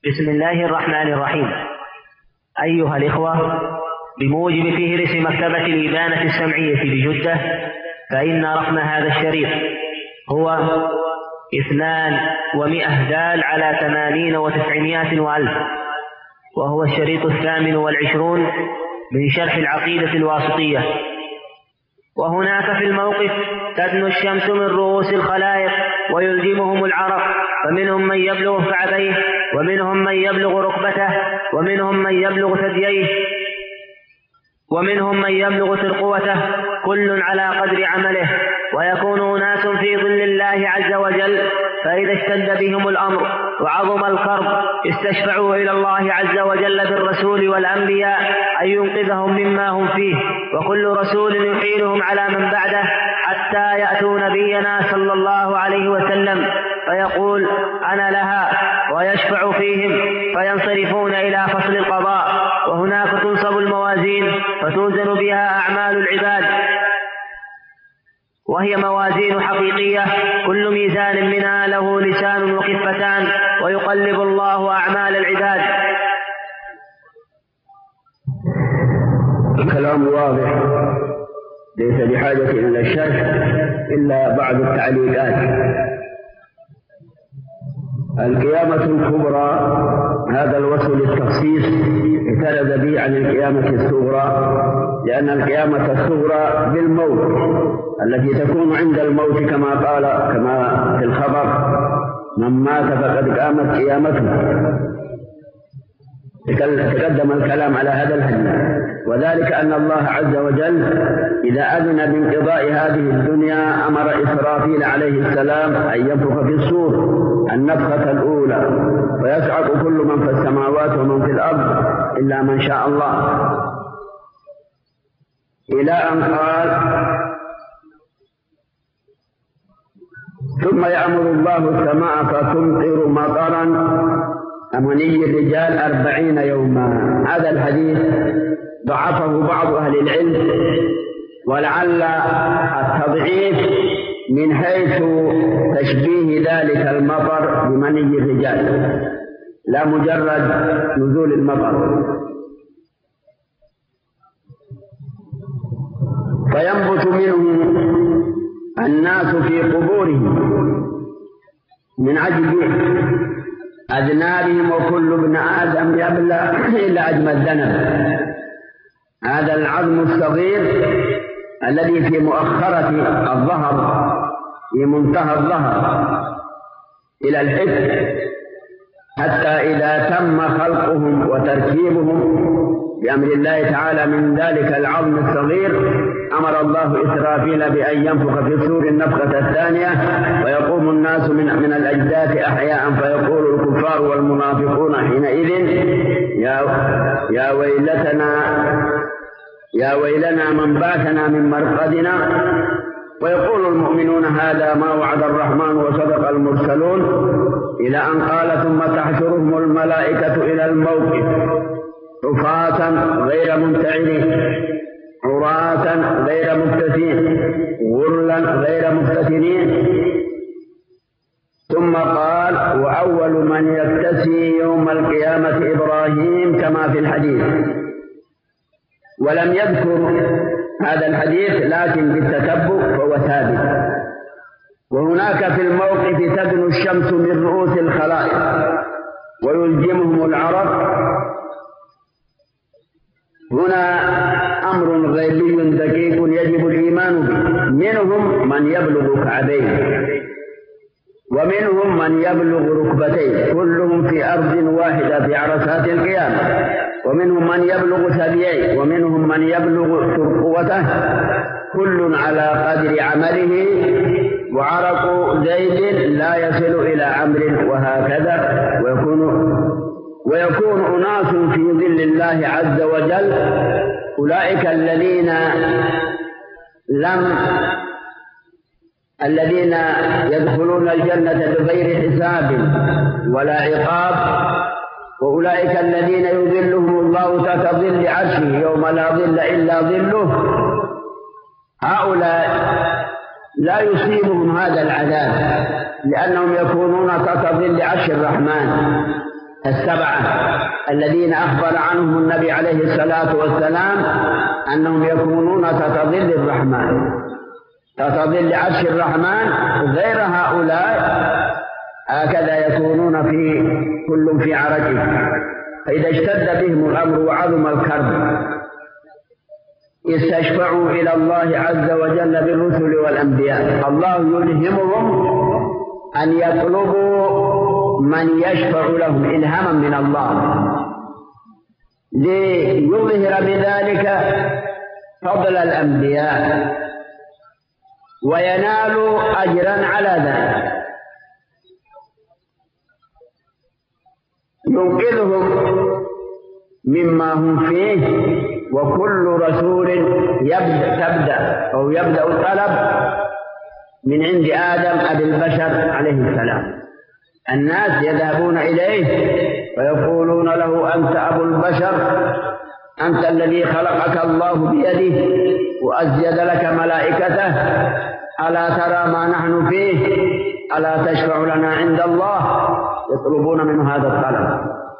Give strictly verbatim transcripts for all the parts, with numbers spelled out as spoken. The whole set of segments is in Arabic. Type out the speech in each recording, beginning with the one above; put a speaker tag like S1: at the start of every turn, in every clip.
S1: بسم الله الرحمن الرحيم. أيها الإخوة، بموجب فهرس مكتبة الإبانة السمعية بجدة، فإن رقم هذا الشريط هو اثنان ومئة دال على ثمانين وتسعمائة وألف، وهو الشريط الثامن والعشرون من شرح العقيدة الواسطية. وهناك في الموقف تدنو الشمس من رؤوس الخلائق ويلزمهم العرق، فمنهم من يبلغ كعبيه، ومنهم من يبلغ ركبته، ومنهم من يبلغ ثدييه، ومنهم من يبلغ ترقوته، كل على قدر عمله. ويكون أناس في ظل الله عز وجل، فإذا اشتد بهم الأمر وعظم الكرب استشفعوا إلى الله عز وجل بالرسول والأنبياء أن ينقذهم مما هم فيه، وكل رسول يحيلهم على من بعده حتى يأتوا نبينا صلى الله عليه وسلم فيقول أنا لها، ويشفع فيهم فينصرفون إلى فصل القضاء. وهناك تنصب الموازين فتوزن بها أعمال العباد، وهي موازين حقيقية، كل ميزان منها له لسان وخفتان، ويقلب الله أعمال العباد.
S2: الكلام واضح ليس بحاجة إلى الشرح إلا بعض التعليقات. القيامة الكبرى هذا الوصف للتخصيص اعترض به عن القيامة الصغرى، لأن القيامة الصغرى بالموت التي تكون عند الموت، كما قال كما في الخبر من مات فقد قامت قيامته. تقدم الكلام على هذا الحديث، وذلك أن الله عز وجل إذا أذن بانقضاء هذه الدنيا أمر إسرافيل عليه السلام أن ينفخ في الصور النفخة الأولى، فيصعق كل من في السماوات ومن في الأرض إلا من شاء الله، إلى أن قال ثم يأمر الله السماء فتمطر مطرا أمني الرجال أربعين يوما. هذا الحديث ضعفه بعض أهل العلم، ولعل التضعيف من حيث تشبيه ذلك المطر بمني الرجال لا مجرد نزول المطر. فينبت منه الناس في قبورهم من عجب أذنابهم، وكل ابن آدم يبلى إلا أجمى الذنب. هذا العظم الصغير الذي في مؤخرة الظهر، في منتهى الظهر إلى الحب، حتى إذا تم خلقهم وتركيبهم بأمر الله تعالى من ذلك العظم الصغير، أمر الله إسرافيل بأن ينفخ في الصور النفخة الثانية، ويقوم الناس من, من الأجداث أحياء، فيقول الكفار والمنافقون حينئذ يا, يا ويلتنا يا ويلنا من بعثنا من مرقدنا، ويقول المؤمنون هذا ما وعد الرحمن وصدق المرسلون، إلى أن قال ثم تحشرهم الملائكة إلى الموقف حفاة غير منتعلين، عراة غير مكتسين، غرلا غير مفتتنين. ثم قال وأول من يكتسي يوم القيامة إبراهيم كما في الحديث، ولم يذكر هذا الحديث لكن بالتتبع فهو ثابت. وهناك في الموقف تدنو الشمس من رؤوس الخلائق ويلجمهم العرق. هنا أمر غيبي دقيق يجب الإيمان به. منهم من يبلغ كعبيه، ومنهم من يبلغ ركبتيه، كلهم في أرض واحدة في عرصات القيامة. ومنهم من يبلغ ثدييه، ومنهم من يبلغ ترقوته، كل على قدر عمله. وعرق زيد لا يصل إلى عمر، وهكذا. ويكون ويكون أناس في ظل الله عز وجل، أولئك الذين لم الذين يدخلون الجنة بغير حساب ولا عقاب، وأولئك الذين يظلهم الله تحت ظل عرشه يوم لا ظل إلا ظله. هؤلاء لا يصيبهم هذا العذاب، لأنهم يكونون تحت ظل عرش الرحمن، السبعة الذين أخبر عنهم النبي عليه الصلاة والسلام أنهم يكونون تحت ظل الرحمن، تحت ظل عرش الرحمن، غير هؤلاء هكذا يكونون في كل في عرجه، فإذا اشتد بهم الأمر وعظم الكرب استشفعوا إلى الله عز وجل بالرسل والأنبياء. الله يلهمهم أن يطلبوا من يشفع لهم إلهاما من الله ليظهر بذلك فضل الأنبياء وينالوا أجرا على ذلك. ينقذهم مما هم فيه، وكل رسول يبدأ تبدأ أو يبدأ الطلب من عند آدم أبي البشر عليه السلام. الناس يذهبون إليه ويقولون له أنت أبو البشر، أنت الذي خلقك الله بيده وأسجد لك ملائكته، ألا ترى ما نحن فيه؟ ألا تشفع لنا عند الله؟ يطلبون منه هذا الطلب.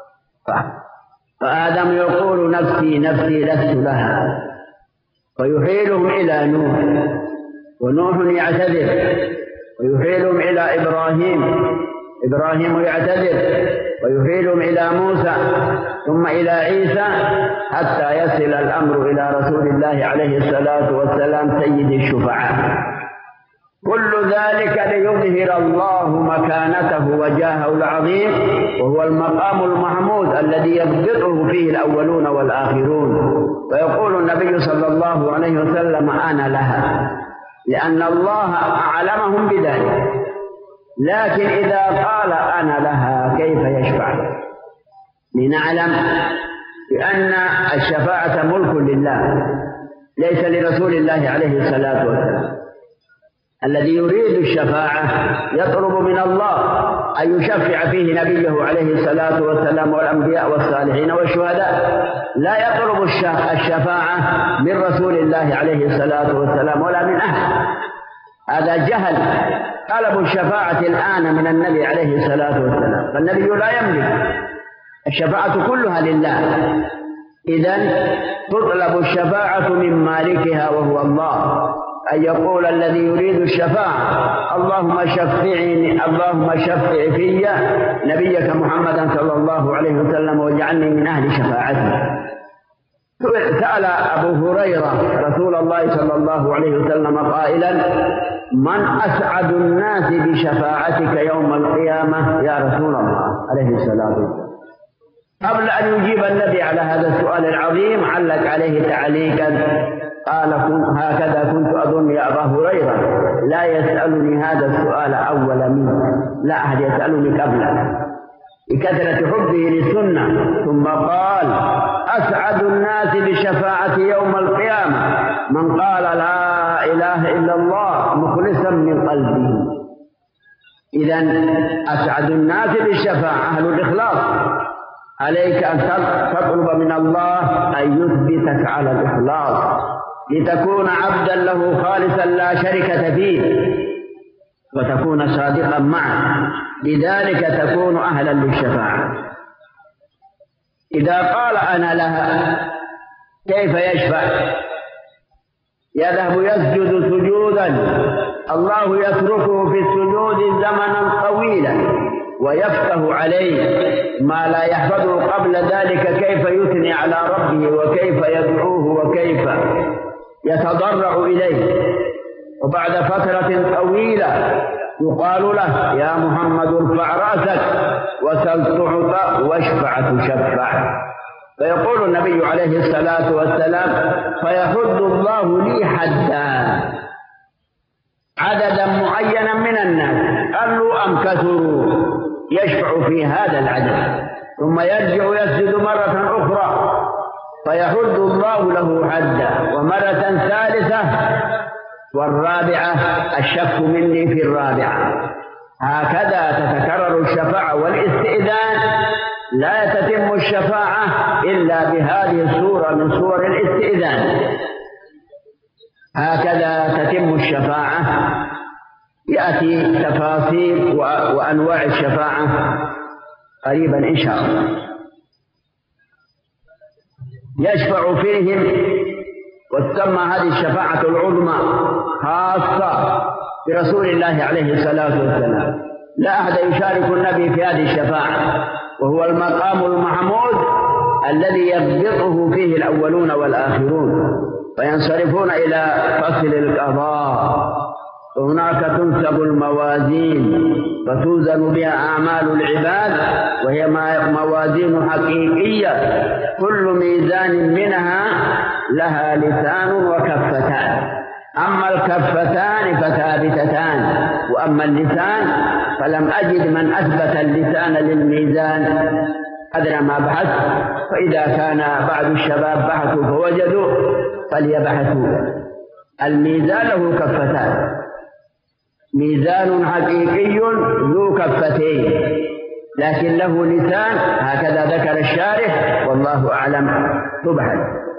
S2: فآدم يقول نفسي نفسي لست لها، ويحيلهم إلى نوح، ونوح يعتذر، ويحيلهم إلى إبراهيم، إبراهيم يعتذر، ويحيلهم إلى موسى، ثم إلى عيسى، حتى يصل الأمر إلى رسول الله عليه الصلاة والسلام سيد الشفعاء. كل ذلك ليظهر الله مكانته وجاهه العظيم، وهو المقام المحمود الذي يضبطه فيه الأولون والآخرون. ويقول النبي صلى الله عليه وسلم أنا لها، لأن الله أعلمهم بذلك. لكن إذا قال أنا لها كيف يشفع؟ لنعلم بأن الشفاعة ملك لله، ليس لرسول الله عليه الصلاة والسلام. الذي يريد الشفاعة يطلب من الله أن يشفع فيه نبيه عليه الصلاة والسلام والأنبياء والصالحين والشهداء، لا يطلب الشفاعة من رسول الله عليه الصلاة والسلام ولا من أحد. هذا جهل. طلب الشفاعة الآن من النبي عليه الصلاة والسلام، فالنبي لا يملك، الشفاعة كلها لله. إذن تطلب الشفاعة من مالكها وهو الله، أن يقول الذي يريد الشفاعة اللهم شفعني اللهم شفع في نبيك محمدا صلى الله عليه وسلم واجعلني من أهل شفاعته. سأل أبو هريرة رسول الله صلى الله عليه وسلم قائلا من أسعد الناس بشفاعتك يوم القيامة يا رسول الله عليه الصلاة والسلام. قبل أن يجيب النبي على هذا السؤال العظيم علق عليه تعليقا قال هكذا كنت أظن يا أبا هريرة لا يسألني هذا السؤال أول منك، لا أحد يسألني قبله، بكثرة حبه للسنة. ثم قال أسعد الناس بشفاعة يوم القيامة من قال لا إله إلا الله مخلصا من قلبه. إذن أسعد الناس بالشفاعة أهل الإخلاص. عليك أن تطلب من الله أن يثبتك على الإخلاص لتكون عبدا له خالصا لا شركة فيه، وتكون صادقا معه، لذلك تكون أهلا للشفاعة. إذا قال أنا لها كيف يشفع؟ يذهب يسجد سجودا الله يتركه في السجود زمنا طويلا ويفتح عليه ما لا يحفظه قبل ذلك، كيف يثني على ربه وكيف يدعوه وكيف يتضرع إليه. وبعد فترة طويلة يقال له يا محمد ارفع رأسك وسل تعطى واشفع تشفع. فيقول النبي عليه الصلاة والسلام فيحد الله لي حدا عددا معينا من الناس قالوا أم كثروا يشفع في هذا العدد، ثم يرجع يسجد مرة أخرى فيحد الله له حدا، ومرة ثالثة والرابعة الشك مني في الرابعة. هكذا تتكرر الشفاعة والاستئذان. لا تتم الشفاعة إلا بهذه الصورة من صور الاستئذان. هكذا تتم الشفاعة. يأتي تفاصيل وأنواع الشفاعة قريبا إن شاء الله، يشفع فيهم. وتسمى هذه الشفاعة العظمى خاصة برسول الله عليه الصلاة والسلام، لا أحد يشارك النبي في هذه الشفاعة، وهو المقام المحمود الذي يضبطه فيه الأولون والآخرون، فينصرفون إلى فصل القضاء. هناك تنسب الموازين فتوزن بها أعمال العباد، وهي موازين حقيقية، كل ميزان منها لها لسان وكفتان، أما الكفتان فثابتتان، وأما اللسان فلم أجد من أثبت اللسان للميزان أدرى ما بحث. فإذا كان بعض الشباب بحثوا فوجدوا فليبحثوا. الميزان له كفتان، ميزان حقيقي ذو كفتين لكن له لسان، هكذا ذكر الشارح والله أعلم. تبحث.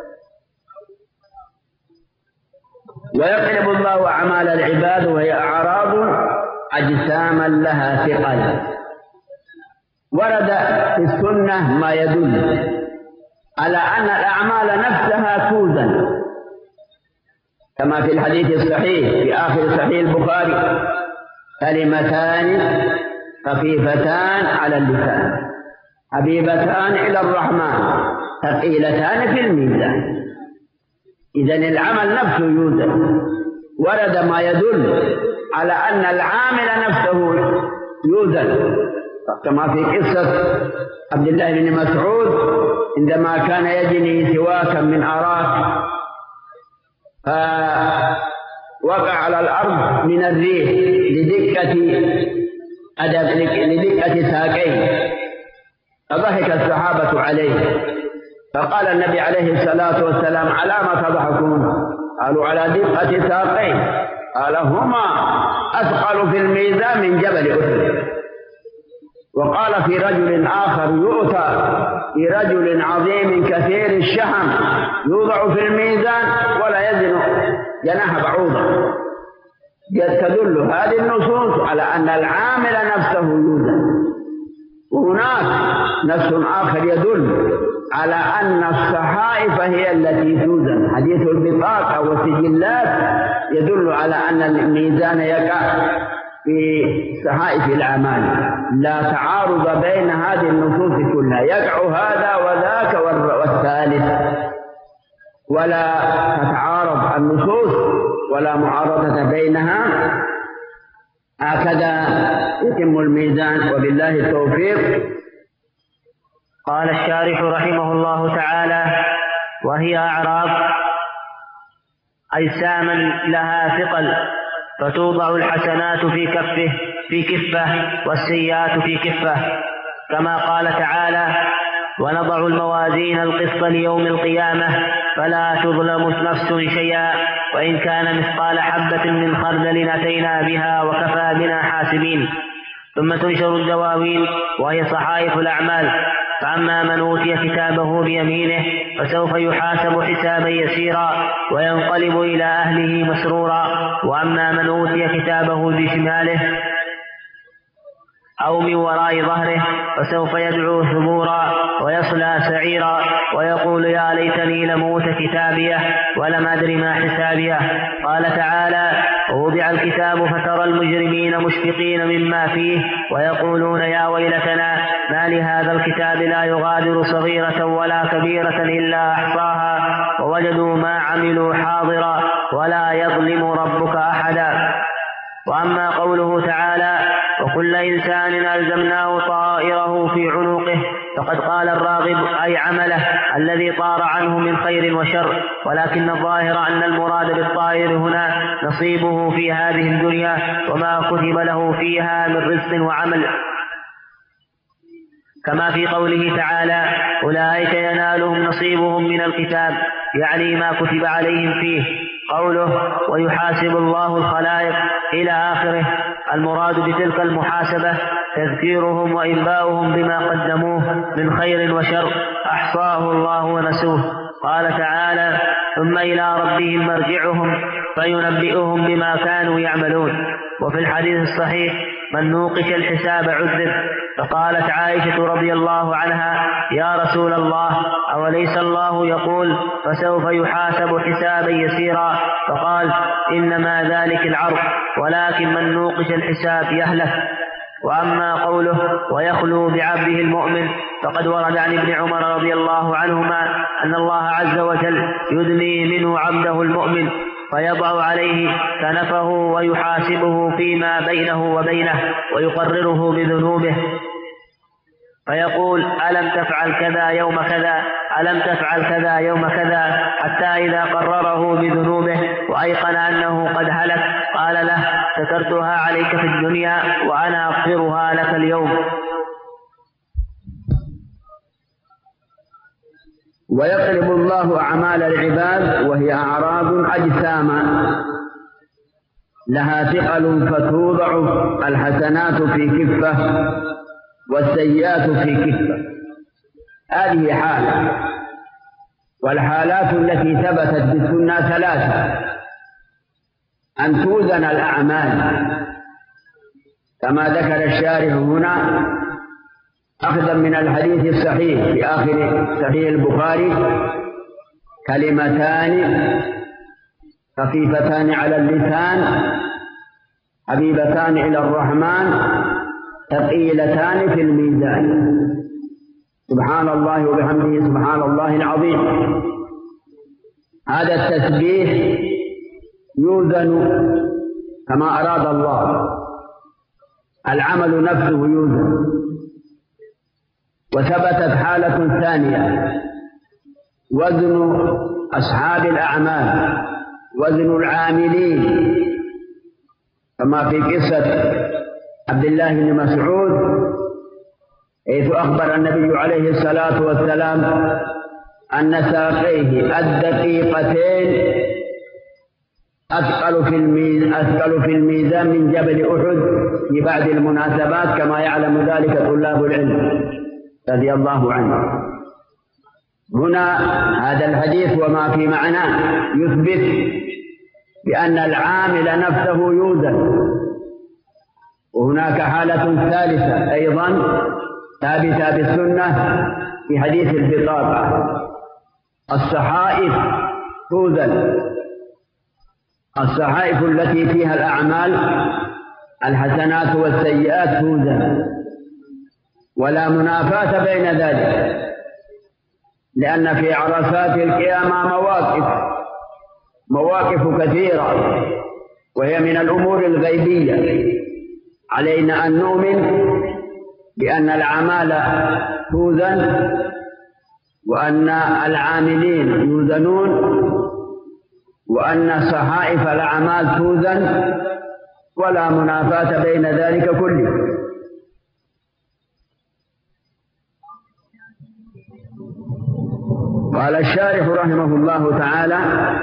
S2: ويقلب الله أعمال العباد وهي أعراض أجساما لها ثقل. ورد في السنة ما يدل على أن الأعمال نفسها توزن، كما في الحديث الصحيح في آخر صحيح البخاري: كلمتان خفيفتان على اللسان حبيبتان إلى الرحمن ثقيلتان في الميزان. إذن العمل نفسه يوزن. ورد ما يدل على أن العامل نفسه يوزن، كما في قصة عبد الله بن مسعود عندما كان يجني سواكا من أراك فوقع على الأرض من الريح لدقة لدقة ساقيه، فضحك الصحابة عليه، فقال النبي عليه الصلاة والسلام: على ما تضحكون؟ قالوا: على دقة ساقيه. قال: هما أثقل في الميزان من جبل أحد. وقال في رجل آخر: يؤتى برجل عظيم كثير الشحم يوضع في الميزان ولا يزن جناح بعوضة. تدل هذه النصوص على أن العامل نفسه يوزن. وهناك نص آخر يدل على أن الصحائف هي التي توزن. حديث البطاقة والسجلات يدل على أن الميزان يقع في صحائف الأعمال. لا تعارض بين هذه النصوص كلها، يقع هذا وذاك والثالث، ولا تتعارض النصوص ولا معارضة بينها. هكذا يتم الميزان، وبالله التوفيق.
S1: قال الشارح رحمه الله تعالى: وهي أعراض أجساما لها ثقل، فتوضع الحسنات في كفه في كفة والسيئات في كفة، كما قال تعالى: ونضع الموازين القسط ليوم القيامة فلا تظلم نفس شيئا وإن كان مثقال حبة من خردل أتينا بها وكفى بنا حاسبين. ثم تنشر الدواوين وهي صحائف الأعمال، فأما من أوتي كتابه بيمينه فسوف يحاسب حسابا يسيرا وينقلب إلى أهله مسرورا، وأما من أوتي كتابه بشماله أو من وراء ظهره فسوف يدعو ثبورا ويصلى سعيرا ويقول: يا ليتني لموت كتابيه ولم أدر ما حسابيه. قال تعالى: ووضع الكتاب فترى المجرمين مشفقين مما فيه ويقولون: يا ويلتنا ما لهذا الكتاب لا يغادر صغيرة ولا كبيرة إلا أحصاها ووجدوا ما عملوا حاضرا ولا يظلم ربك أحدا. وأما قوله تعالى: وكل إنسان ألزمناه طائره في عنقه، فقد قال الراغب أي عمله الذي طار عنه من خير وشر، ولكن الظاهر أن المراد بالطائر هنا نصيبه في هذه الدنيا وما كتب له فيها من رزق وعمل، كما في قوله تعالى: أولئك ينالهم نصيبهم من الكتاب، يعني ما كتب عليهم فيه. قوله: ويحاسب الله الخلائق إلى آخره، المراد بتلك المحاسبة تذكيرهم وإنباؤهم بما قدموه من خير وشر أحصاه الله ونسوه. قال تعالى: ثم إلى ربهم مرجعهم فينبئهم بما كانوا يعملون. وفي الحديث الصحيح: من نوقش الحساب عذب. فقالت عائشة رضي الله عنها: يا رسول الله، أوليس الله يقول فسوف يحاسب حسابا يسيرا؟ فقال: إنما ذلك العرض، ولكن من نوقش الحساب يهلك. وأما قوله ويخلو بعبده المؤمن فقد ورد عن ابن عمر رضي الله عنهما أن الله عز وجل يدني منه عبده المؤمن فيضع عليه كنفه ويحاسبه فيما بينه وبينه ويقرره بذنوبه، فيقول: ألم تفعل كذا يوم كذا، ألم تفعل كذا يوم كذا، حتى إذا قرره بذنوبه وأيقن أنه قد هلك قال له: سترتها عليك في الدنيا وأنا أغفرها لك اليوم.
S2: ويقلب الله أعمال العباد وهي أعراض أجساما لها ثقل فتوضع الحسنات في كفة والسيئات في كفة. هذه حالة، والحالات التي ثبتت بالسنة ثلاثة: أن توزن الأعمال كما ذكر الشارح هنا أخذا من الحديث الصحيح في آخر صحيح البخاري: كلمتان خفيفتان على اللسان حبيبتان إلى الرحمن ثقيلتان في الميزان، سبحان الله وبحمده سبحان الله العظيم. هذا التسبيح يوزن كما أراد الله، العمل نفسه يوزن. وثبتت حالة ثانية: وزن أصحاب الأعمال، وزن العاملين، كما في قصة عبد الله بن مسعود حيث أخبر النبي عليه الصلاة والسلام أن ساقيه الدقيقتين أثقل في الميزان أثقل في الميزان من جبل أحد في بعض المناسبات، كما يعلم ذلك طلاب العلم رضي الله عنه. هنا هذا الحديث وما في معناه يثبت بأن العامل نفسه يوزن. وهناك حالة ثالثة أيضا ثابتة بالسنة في حديث البطاقة: الصحائف توزن، الصحائف التي فيها الأعمال الحسنات والسيئات توزن، ولا منافاة بين ذلك، لأن في عرصات القيامة مواقف مواقف كثيرة، وهي من الأمور الغيبية. علينا أن نؤمن بأن الأعمال توزن، وأن العاملين يوزنون، وأن صحائف الأعمال توزن، ولا منافاة بين ذلك كله. قال الشارح رحمه الله تعالى: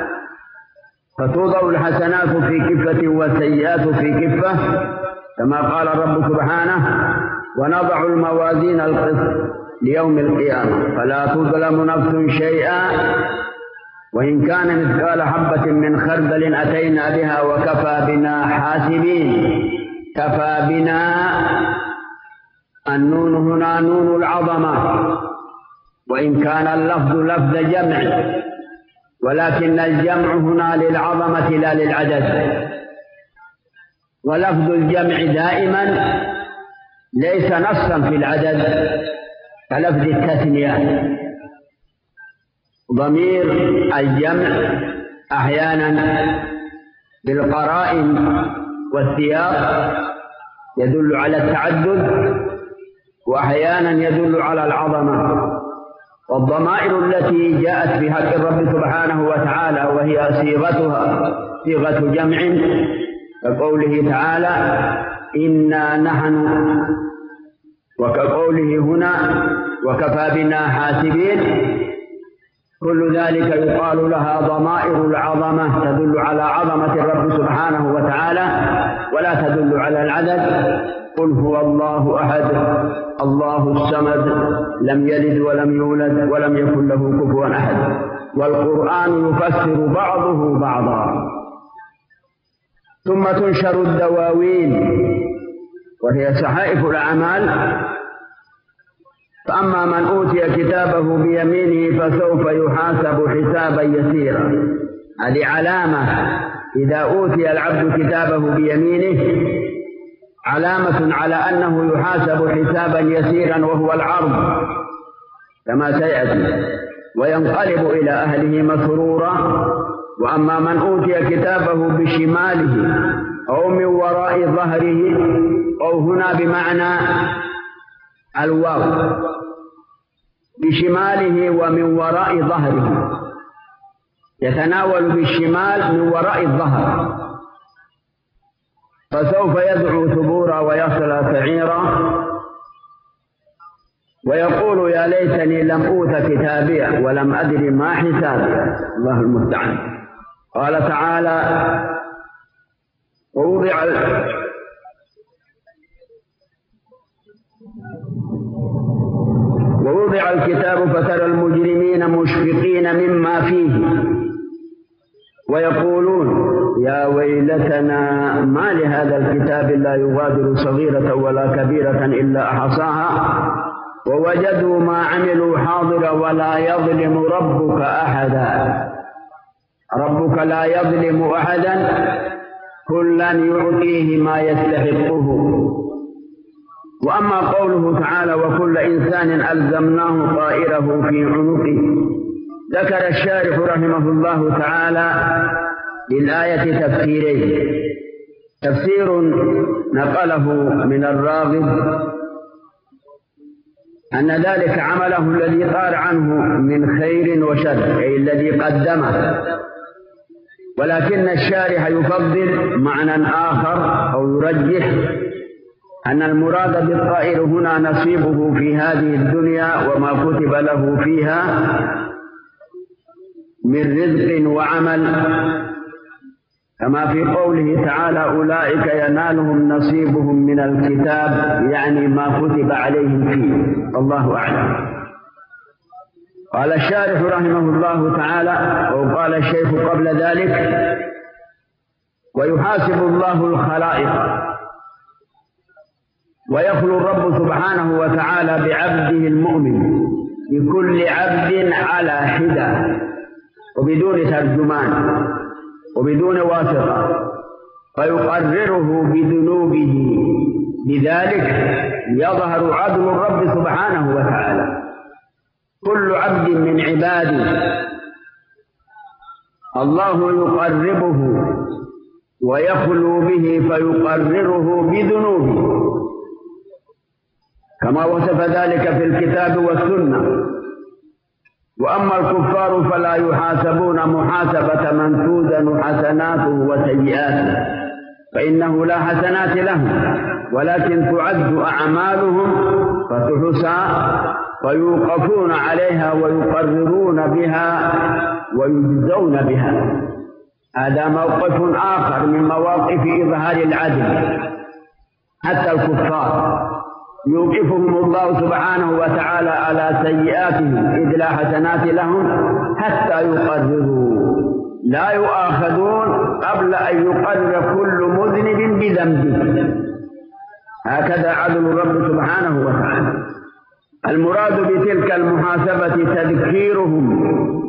S2: فتوضع الحسنات في كفة والسيئات في كفة، كما قال الرب سبحانه: ونضع الموازين القسط ليوم القيامة فلا تظلم نفس شيئا وإن كان مثقال حبة من خردل أتينا بها وكفى بنا حاسبين. كفى بنا، النون هنا نون العظمة، وإن كان اللفظ لفظ جمع، ولكن الجمع هنا للعظمة لا للعدد. ولفظ الجمع دائما ليس نصا في العدد كلفظ التثنية. ضمير الجمع أحيانا بالقرائن والسياق يدل على التعدد، وأحيانا يدل على العظمة. والضمائر التي جاءت في حق الرب سبحانه وتعالى وهي صيغتها صيغة جمع، كقوله تعالى: إنا نحن، وكقوله هنا: وكفى بنا حاسبين. كل ذلك يقال لها ضمائر العظمة، تدل على عظمة الرب سبحانه وتعالى ولا تدل على العدد. قل هو الله أحد الله الصمد لم يلد ولم يولد ولم يكن له كفوا أحد. والقرآن يفسر بعضه بعضا. ثم تنشر الدواوين، وهي صحائف الأعمال فأما من أوتي كتابه بيمينه فسوف يحاسب حسابا يسيرا. هذه علامة إذا أوتي العبد كتابه بيمينه، علامة على أنه يحاسب حسابا يسيرا وهو العرض كما سيأتي، وينقلب إلى أهله مسرورا. وأما من أوتي كتابه بشماله أو من وراء ظهره، أو هنا بمعنى الواو، بشماله ومن وراء ظهره، يتناول بالشمال من وراء الظهر، فسوف يدعو ثبورا ويصلى سعيرا ويقول يا ليتني لم أوت كتابيا ولم أدر ما حسابي. الله المستعان. قال تعالى: ووضع ووضع الكتاب فترى المجرمين مشفقين مما فيه ويقولون يا ويلتنا ما لهذا الكتاب لا يغادر صغيرة ولا كبيرة إلا أحصاها ووجدوا ما عملوا حاضرا ولا يظلم ربك أحدا. ربك لا يظلم أحدا، كلا يعطيه ما يستحقه. وأما قوله تعالى: وكل إنسان ألزمناه طائره في عنقه، ذكر الشارح رحمه الله تعالى للآية تفسيرين: تفسير نقله من الراغب أن ذلك عمله الذي قال عنه من خير وشر، أي الذي قدمه، ولكن الشارح يفضل معنى آخر أو يرجح أن المراد بالطائر هنا نصيبه في هذه الدنيا وما كتب له فيها من رزق وعمل، كما في قوله تعالى: أولئك ينالهم نصيبهم من الكتاب، يعني ما كتب عليهم فيه. الله أعلم. قال الشارح رحمه الله تعالى، أو قال الشيخ قبل ذلك: ويحاسب الله الخلائق، ويخلو الرب سبحانه وتعالى بعبده المؤمن بكل عبد على حدة وبدون ترجمان وبدون واسطة، فيقرره بذنوبه. بذلك يظهر عدل الرب سبحانه وتعالى. كل عبد من عباده الله يقربه ويخلو به فيقرره بذنوبه، كما وصف ذلك في الكتاب والسنة. وأما الكفار فلا يحاسبون محاسبة من توزن حسناته وسيئاته، فإنه لا حسنات لهم، ولكن تعد أعمالهم فتحصى ويوقفون عليها ويقررون بها ويجزون بها. هذا موقف آخر من مواقف إظهار العدل. حتى الكفار يوقفهم الله سبحانه وتعالى على سيئاتهم إذ لا حسنات لهم حتى يقرروا، لا يؤاخذون قبل أن يقرر كل مذنب بذنبه. هكذا عدل الرب سبحانه وتعالى. المراد بتلك المحاسبة تذكيرهم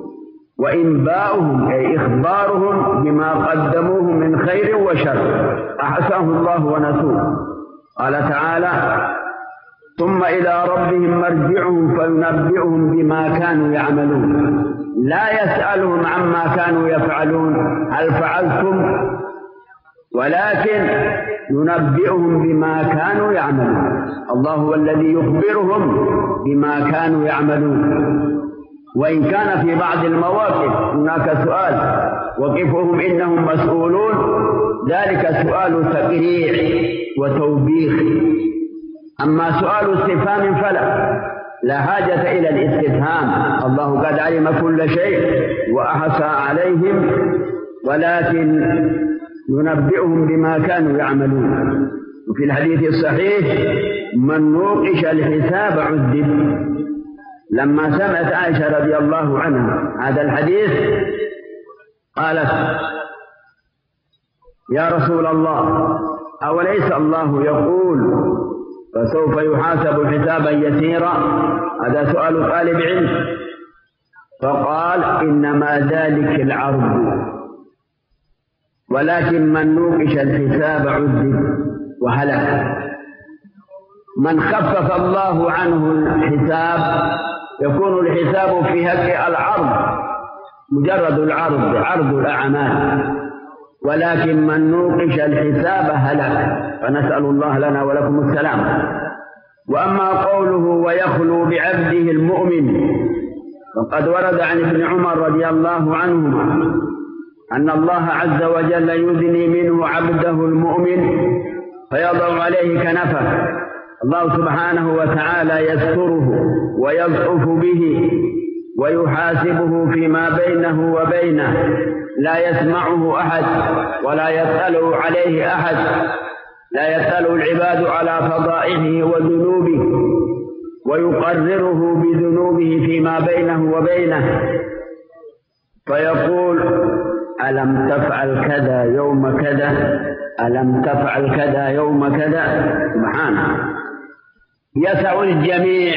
S2: وإنباؤهم، أي إخبارهم بما قدموه من خير وشر أحصاه الله ونسوه. قال تعالى: ثم إلى ربهم مرجعهم فينبئهم بما كانوا يعملون. لا يسألهم عما كانوا يفعلون هل فعلتم، ولكن ينبئهم بما كانوا يعملون. الله هو الذي يخبرهم بما كانوا يعملون. وإن كان في بعض المواقف هناك سؤال: وقفهم إنهم مسؤولون، ذلك سؤال تقريع وتوبيخ. أما سؤال استفهام فلا لا حاجة إلى الاستفهام، الله قد علم كل شيء وأحصى عليهم، ولكن ينبئهم بما كانوا يعملون. وفي الحديث الصحيح: من نوقش الحساب عذب. لما سمعت عائشة رضي الله عنها هذا الحديث قالت: يا رسول الله، أوليس الله يقول فسوف يحاسب حسابا يسيرا. هذا سؤال طالب علم، فقال إنما ذلك العرض، ولكن من نوقش الحساب عذب وهلك. من خفف الله عنه الحساب يكون الحساب في حق العرض، مجرد العرض، عرض الأعمال، ولكن من نوقش الحساب هلك، فنسأل الله لنا ولكم السلام. وأما قوله ويخلو بعبده المؤمن، فقد ورد عن ابن عمر رضي الله عنهما أن الله عز وجل يدني منه عبده المؤمن فيضع عليه كنفه، الله سبحانه وتعالى يستره ويلطف به ويحاسبه فيما بينه وبينه، لا يسمعه أحد ولا يطلع عليه أحد، لا يطلع العباد على فضائحه وذنوبه، ويقرره بذنوبه فيما بينه وبينه، فيقول ألم تفعل كذا يوم كذا، ألم تفعل كذا يوم كذا، سبحانه. يسع الجميع،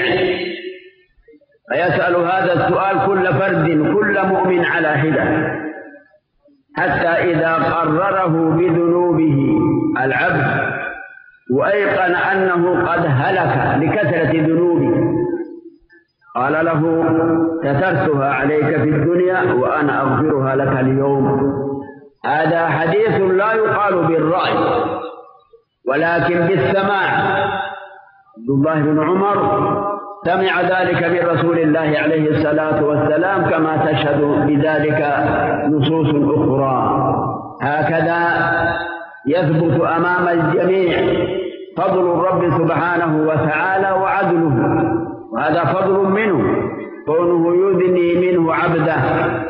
S2: فيسأل هذا السؤال كل فرد كل مؤمن على حدة، حتى إذا قرره بذنوبه العبد وأيقن أنه قد هلك لكثرة ذنوبه قال له سترتها عليك في الدنيا وأنا أغفرها لك اليوم. هذا حديث لا يقال بالرأي ولكن بالسماع. عبد الله بن عمر سمع ذلك من رسول الله عليه الصلاة والسلام، كما تشهد بذلك نصوص أخرى. هكذا يثبت أمام الجميع فضل الرب سبحانه وتعالى وعدله، وهذا فضل منه كونه يدني منه عبده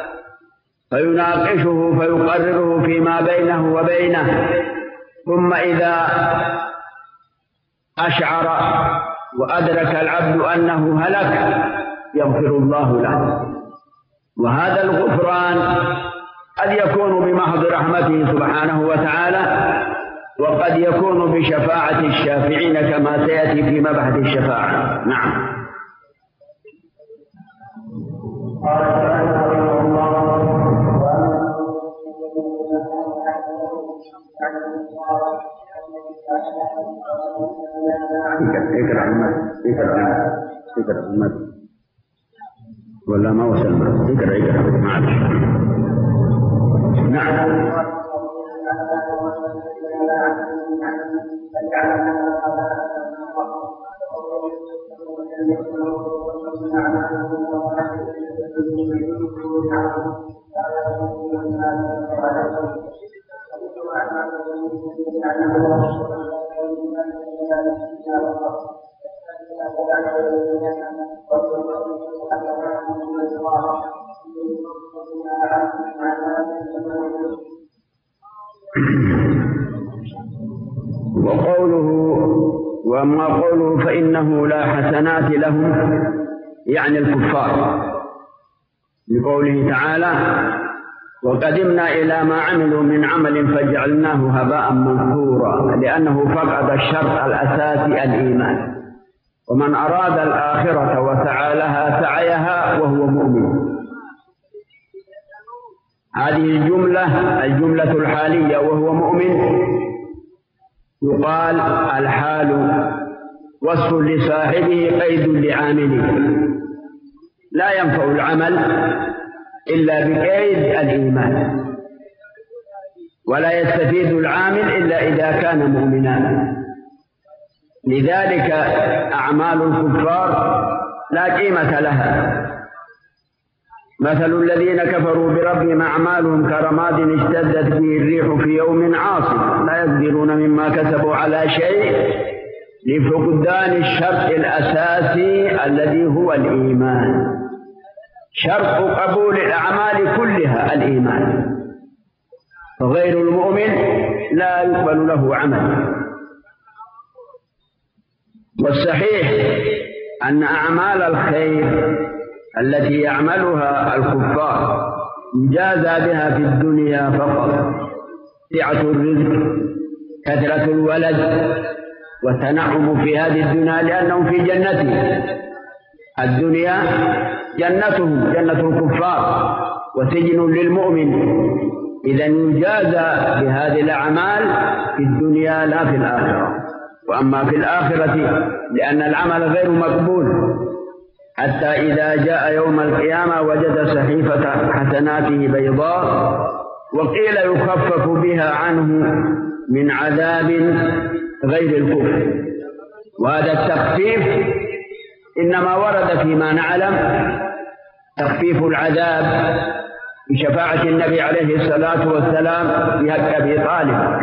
S2: فيناقشه فيقرره فيما بينه وبينه، ثم إذا أشعر وأدرك العبد أنه هلك يغفر الله له. وهذا الغفران قد يكون بمحض رحمته سبحانه وتعالى، وقد يكون بشفاعة الشافعين كما سيأتي في مبحث الشفاعة. نعم. اقرأ عمد اقرأ اقرأ عمد ولا ما وصل؟ اقرأ اقرأ معلش. نعم. وقوله وأما قوله فإنه لا حسنات لهم يعني الكفار، لقوله تعالى وقدمنا إلى ما عملوا من عمل فجعلناه هباء منثورا، لأنه فقد الشرط الأساسي الإيمان. ومن أراد الآخرة وسعى لها سعيها وهو مؤمن. هذه الجملة الجملة الحالية وهو مؤمن يقال الحال وصف لصاحبه قيد لعامله، لا ينفع العمل إلا بقيد الإيمان، ولا يستفيد العامل إلا إذا كان مؤمنا. لذلك أعمال الكفار لا قيمة لها. مثل الذين كفروا بربهم أعمالهم كرماد اشتدت به الريح في يوم عاصف لا يقدرون مما كسبوا على شيء لفقدان الشرط الأساسي الذي هو الإيمان. شرط قبول الأعمال كلها الإيمان، فغير المؤمن لا يقبل له عمل. والصحيح أن أعمال الخير التي يعملها الكفار يجازى بها في الدنيا فقط، سعة الرزق، كثرة الولد، وتنعم في هذه الدنيا لأنهم في جنته. الدنيا جنتهم، جنة الكفار، وسجن للمؤمن. إذا يجازى بهذه الأعمال في الدنيا لا في الآخرة. وأما في الآخرة لأن العمل غير مقبول، حتى إذا جاء يوم القيامة وجد صحيفة حسناته بيضاء وقيل يخفف بها عنه من عذاب غير الكفر. وهذا التخفيف إنما ورد فيما نعلم تخفيف العذاب بشفاعة النبي عليه الصلاة والسلام في حق أبي طالب،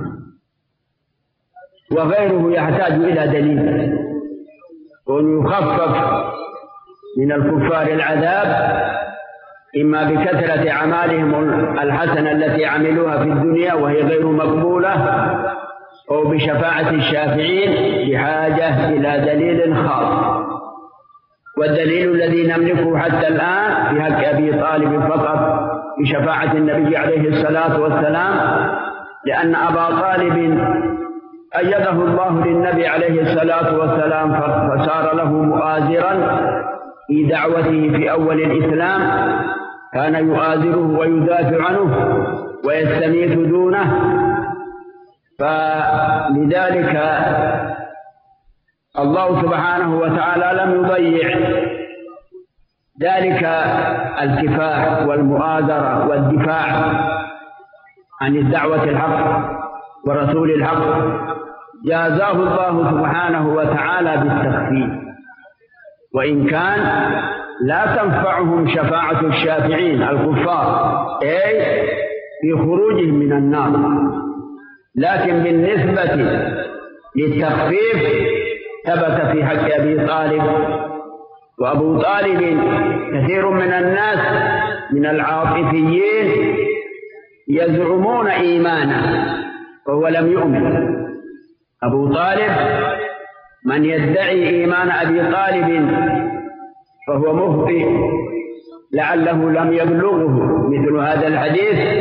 S2: وغيره يحتاج إلى دليل. وأن يخفف من الكفار العذاب إما بكثرة أعمالهم الحسنة التي عملوها في الدنيا وهي غير مقبولة، أو بشفاعة الشافعين بحاجة إلى دليل خاص. والدليل الذي نملكه حتى الآن في حق أبي طالب فقط بشفاعة النبي عليه الصلاة والسلام، لأن أبا طالب أيده الله للنبي عليه الصلاة والسلام فصار له مؤازرا في دعوته في أول الإسلام، كان يؤازره ويدافع عنه ويستميت دونه. فلذلك الله سبحانه وتعالى لم يضيع ذلك الكفاح والمؤازرة والدفاع عن الدعوة الحق ورسول الحق، جازاه الله سبحانه وتعالى بالتخفيف. وإن كان لا تنفعهم شفاعة الشافعين الكفار أي في خروجهم من النار، لكن بالنسبة للتخفيف ثبت في حق أبي طالب. وأبو طالب كثير من الناس من العاطفيين يزعمون إيمانه وهو لم يؤمن. أبو طالب من يدعي إيمان أبي طالب فهو مخطئ، لعله لم يبلغه مثل هذا الحديث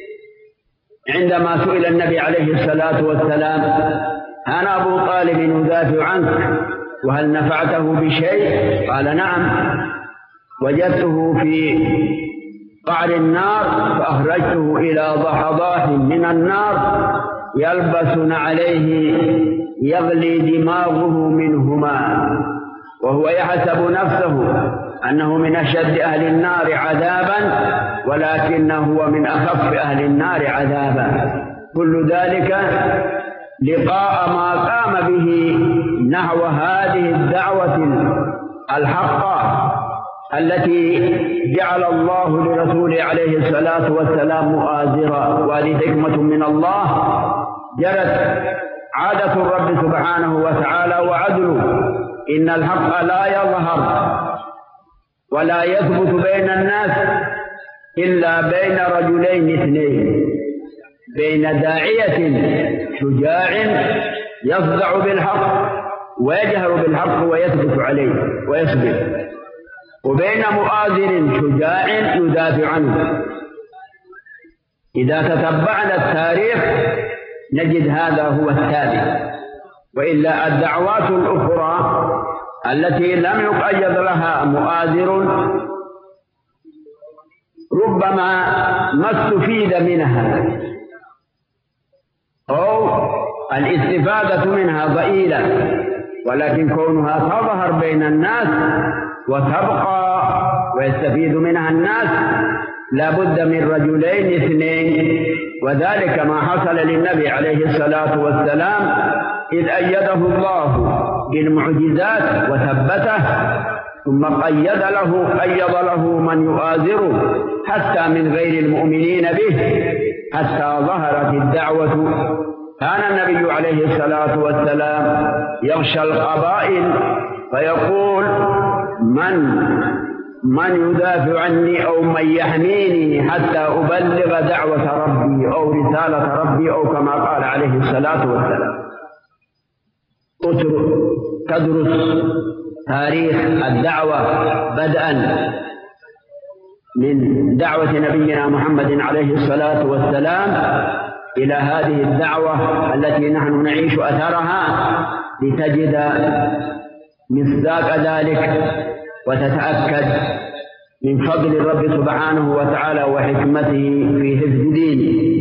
S2: عندما سئل النبي عليه الصلاة والسلام: أنا أبو طالب ندافع عنك وهل نفعته بشيء؟ قال: نعم، وجدته في قعر النار فأخرجته إلى ضحضاح من النار يلبس عليه يغلي دماغه منهما، وهو يحسب نفسه أنه من أشد أهل النار عذابا ولكنه هو من أخف أهل النار عذابا. كل ذلك لقاء ما قام به نحو هذه الدعوة الحقة التي جعل الله لرسوله عليه الصلاة والسلام مؤازرا. وهذه حكمة من الله جرت عادة الرب سبحانه وتعالى وعدله، إن الحق لا يظهر ولا يثبت بين الناس إلا بين رجلين اثنين، بين داعية شجاع يصدع بالحق ويجهر بالحق ويثبت عليه ويصبر، وبين مؤازر شجاع يدافع عنه. إذا تتبعنا التاريخ نجد هذا هو الثابت. وإلا الدعوات الأخرى التي لم يقيد لها مؤازر ربما ما استفيد منها أو الاستفادة منها ضئيلة، ولكن كونها تظهر بين الناس وتبقى ويستفيد منها الناس لا بد من رجلين اثنين. وذلك ما حصل للنبي عليه الصلاة والسلام إذ أيده الله بالمعجزات وثبته، ثم قيد له قيض له من يؤازره حتى من غير المؤمنين به حتى ظهرت الدعوة. كان النبي عليه الصلاة والسلام يغشى القبائل فيقول: من من يدافع عني أو من يحميني حتى أبلغ دعوة ربي أو رسالة ربي، أو كما قال عليه الصلاة والسلام. تدرس تاريخ الدعوة بدءا من دعوة نبينا محمد عليه الصلاة والسلام إلى هذه الدعوة التي نحن نعيش أثرها لتجد مصداق ذلك وتتأكد من فضل الرب سبحانه وتعالى وحكمته في حفظ دينه.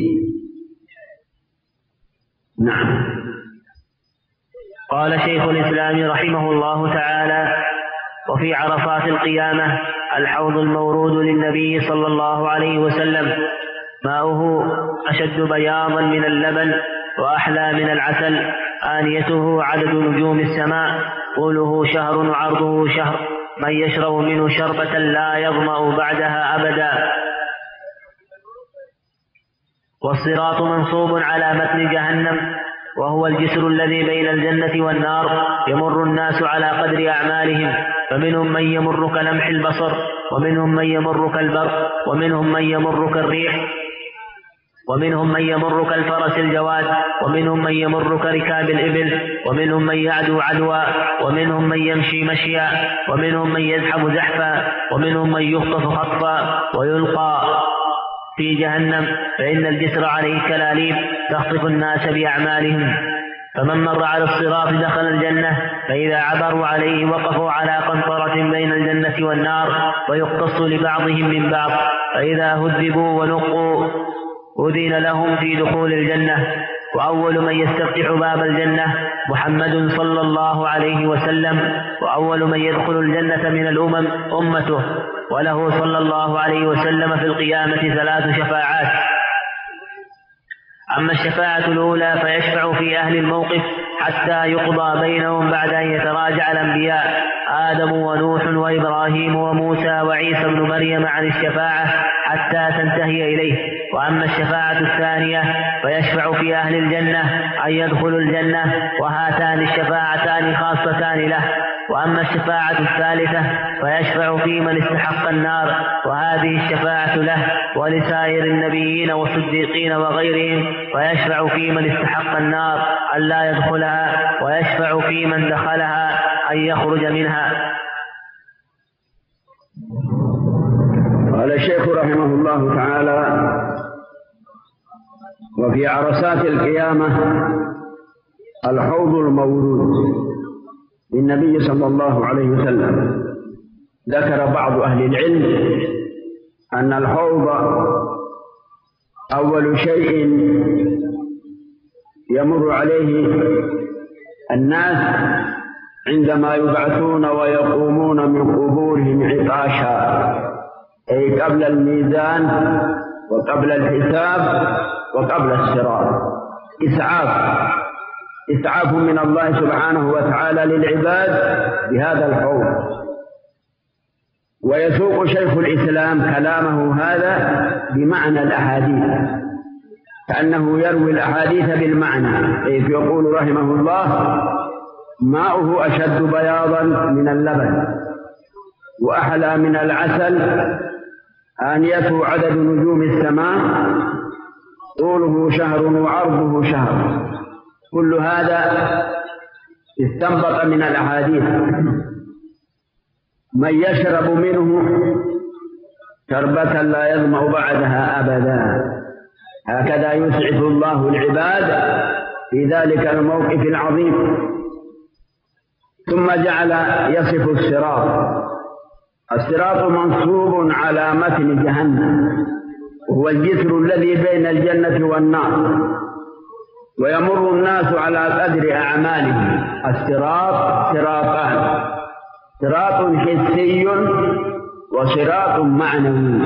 S2: نعم.
S1: قال شيخ الإسلام رحمه الله تعالى: وفي عرفات القيامة الحوض المورود للنبي صلى الله عليه وسلم، ماؤه أشد بياضا من اللبن وأحلى من العسل، آنيته عدد نجوم السماء، طوله شهر وعرضه شهر، من يشرب منه شربة لا يظمأ بعدها أبدا. والصراط منصوب على متن جهنم، وهو الجسر الذي بين الجنة والنار، يمر الناس على قدر أعمالهم، فمنهم من يمر كلمح البصر، ومنهم من يمر كالبرق، ومنهم من يمر كالريح، ومنهم من يمر كالفرس الجواد، ومنهم من يمر كركاب الإبل، ومنهم من يعدو عدوا، ومنهم من يمشي مشيا، ومنهم من يزحف زحفا، ومنهم من يخطف خطفا ويلقى في جهنم، فإن الجسر عليه كلاليب تخطف الناس بأعمالهم. فمن مر على الصراط دخل الجنة، فإذا عبروا عليه وقفوا على قنطرة بين الجنة والنار، ويقتص لبعضهم من بعض، فإذا هذبوا ونقوا أذن لهم في دخول الجنة. وأول من يستفتح باب الجنة محمد صلى الله عليه وسلم، وأول من يدخل الجنة من الأمم أمته، وله صلى الله عليه وسلم في القيامة ثلاث شفاعات. أما الشفاعة الأولى فيشفع في أهل الموقف حتى يقضى بينهم بعد أن يتراجع الأنبياء آدم ونوح وإبراهيم وموسى وعيسى بن مريم عن الشفاعة حتى تنتهي إليه. وأما الشفاعة الثانية فيشفع في أهل الجنة أن يدخلوا الجنة، وهاتان الشفاعتان خاصتان له. وأما الشفاعة الثالثة فيشفع في من استحق النار، وهذه الشفاعة له ولسائر النبيين والصديقين وغيرهم، ويشفع في من استحق النار أن لا يدخلها، ويشفع في من دخلها أن يخرج منها.
S2: قال الشيخ رحمه الله تعالى: وفي عرصات القيامة الحوض المورود للنبي صلى الله عليه وسلم. ذكر بعض أهل العلم أن الحوض أول شيء يمر عليه الناس عندما يبعثون ويقومون من قبورهم عطاشا، أي قبل الميزان وقبل الحساب وقبل الصراط. إسعاف إسعاف من الله سبحانه وتعالى للعباد بهذا الحوض. ويسوق شيخ الإسلام كلامه هذا بمعنى الأحاديث، كأنه يروي الأحاديث بالمعنى، حيث يقول رحمه الله: ماؤه أشد بياضا من اللبن وأحلى من العسل، آنيته عدد نجوم السماء، طوله شهر وعرضه شهر. كل هذا استنبط من الأحاديث. من يشرب منه شربة لا يظمأ بعدها أبدا. هكذا يسعف الله العباد في ذلك الموقف العظيم. ثم جعل يصف الصراط. الصراط منصوب على متن جهنم، وهو الجسر الذي بين الجنة والنار، ويمر الناس على قدر أعمالهم. الصراط صراطان: صراط حسي وصراط معنوي.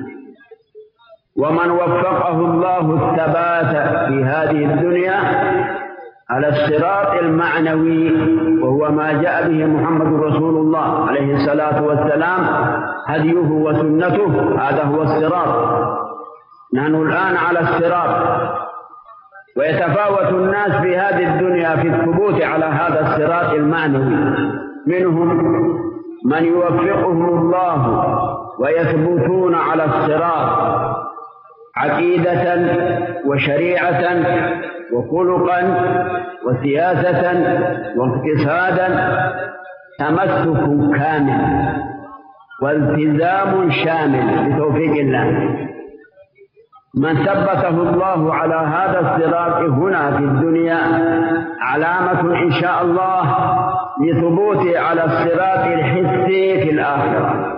S2: ومن وفقه الله الثبات في هذه الدنيا على الصراط المعنوي، وهو ما جاء به محمد رسول الله عليه الصلاة والسلام، هديه وسنته، هذا هو الصراط. نحن الآن على الصراط، ويتفاوت الناس في هذه الدنيا في الثبوت على هذا الصراط المعنوي. منهم من يوفقهم الله ويثبتون على الصراط عقيدة وشريعة وخلقا وسياسة واقتصادا، تمسك كامل والتزام شامل بتوفيق الله. من ثبته الله على هذا الصراط هنا في الدنيا علامة إن شاء الله لثبوته على الصراط الحسي في الآخرة.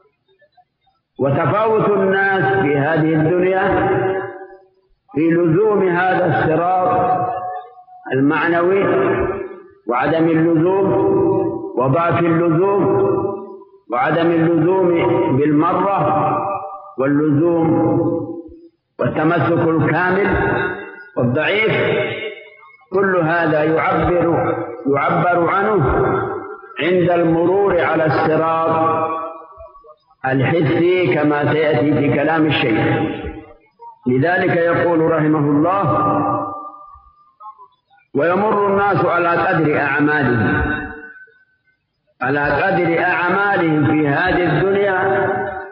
S2: وتفاوت الناس في هذه الدنيا في لزوم هذا الصراط المعنوي وعدم اللزوم وضعف اللزوم وعدم اللزوم بالمرة واللزوم والتمسك الكامل والضعيف، كل هذا يعبر يعبر عنه عند المرور على الصراط الحسي كما سيأتي في كلام الشيخ. لذلك يقول رحمه الله: ويمر الناس على قدر أعمالهم على قدر أعمالهم في هذه الدنيا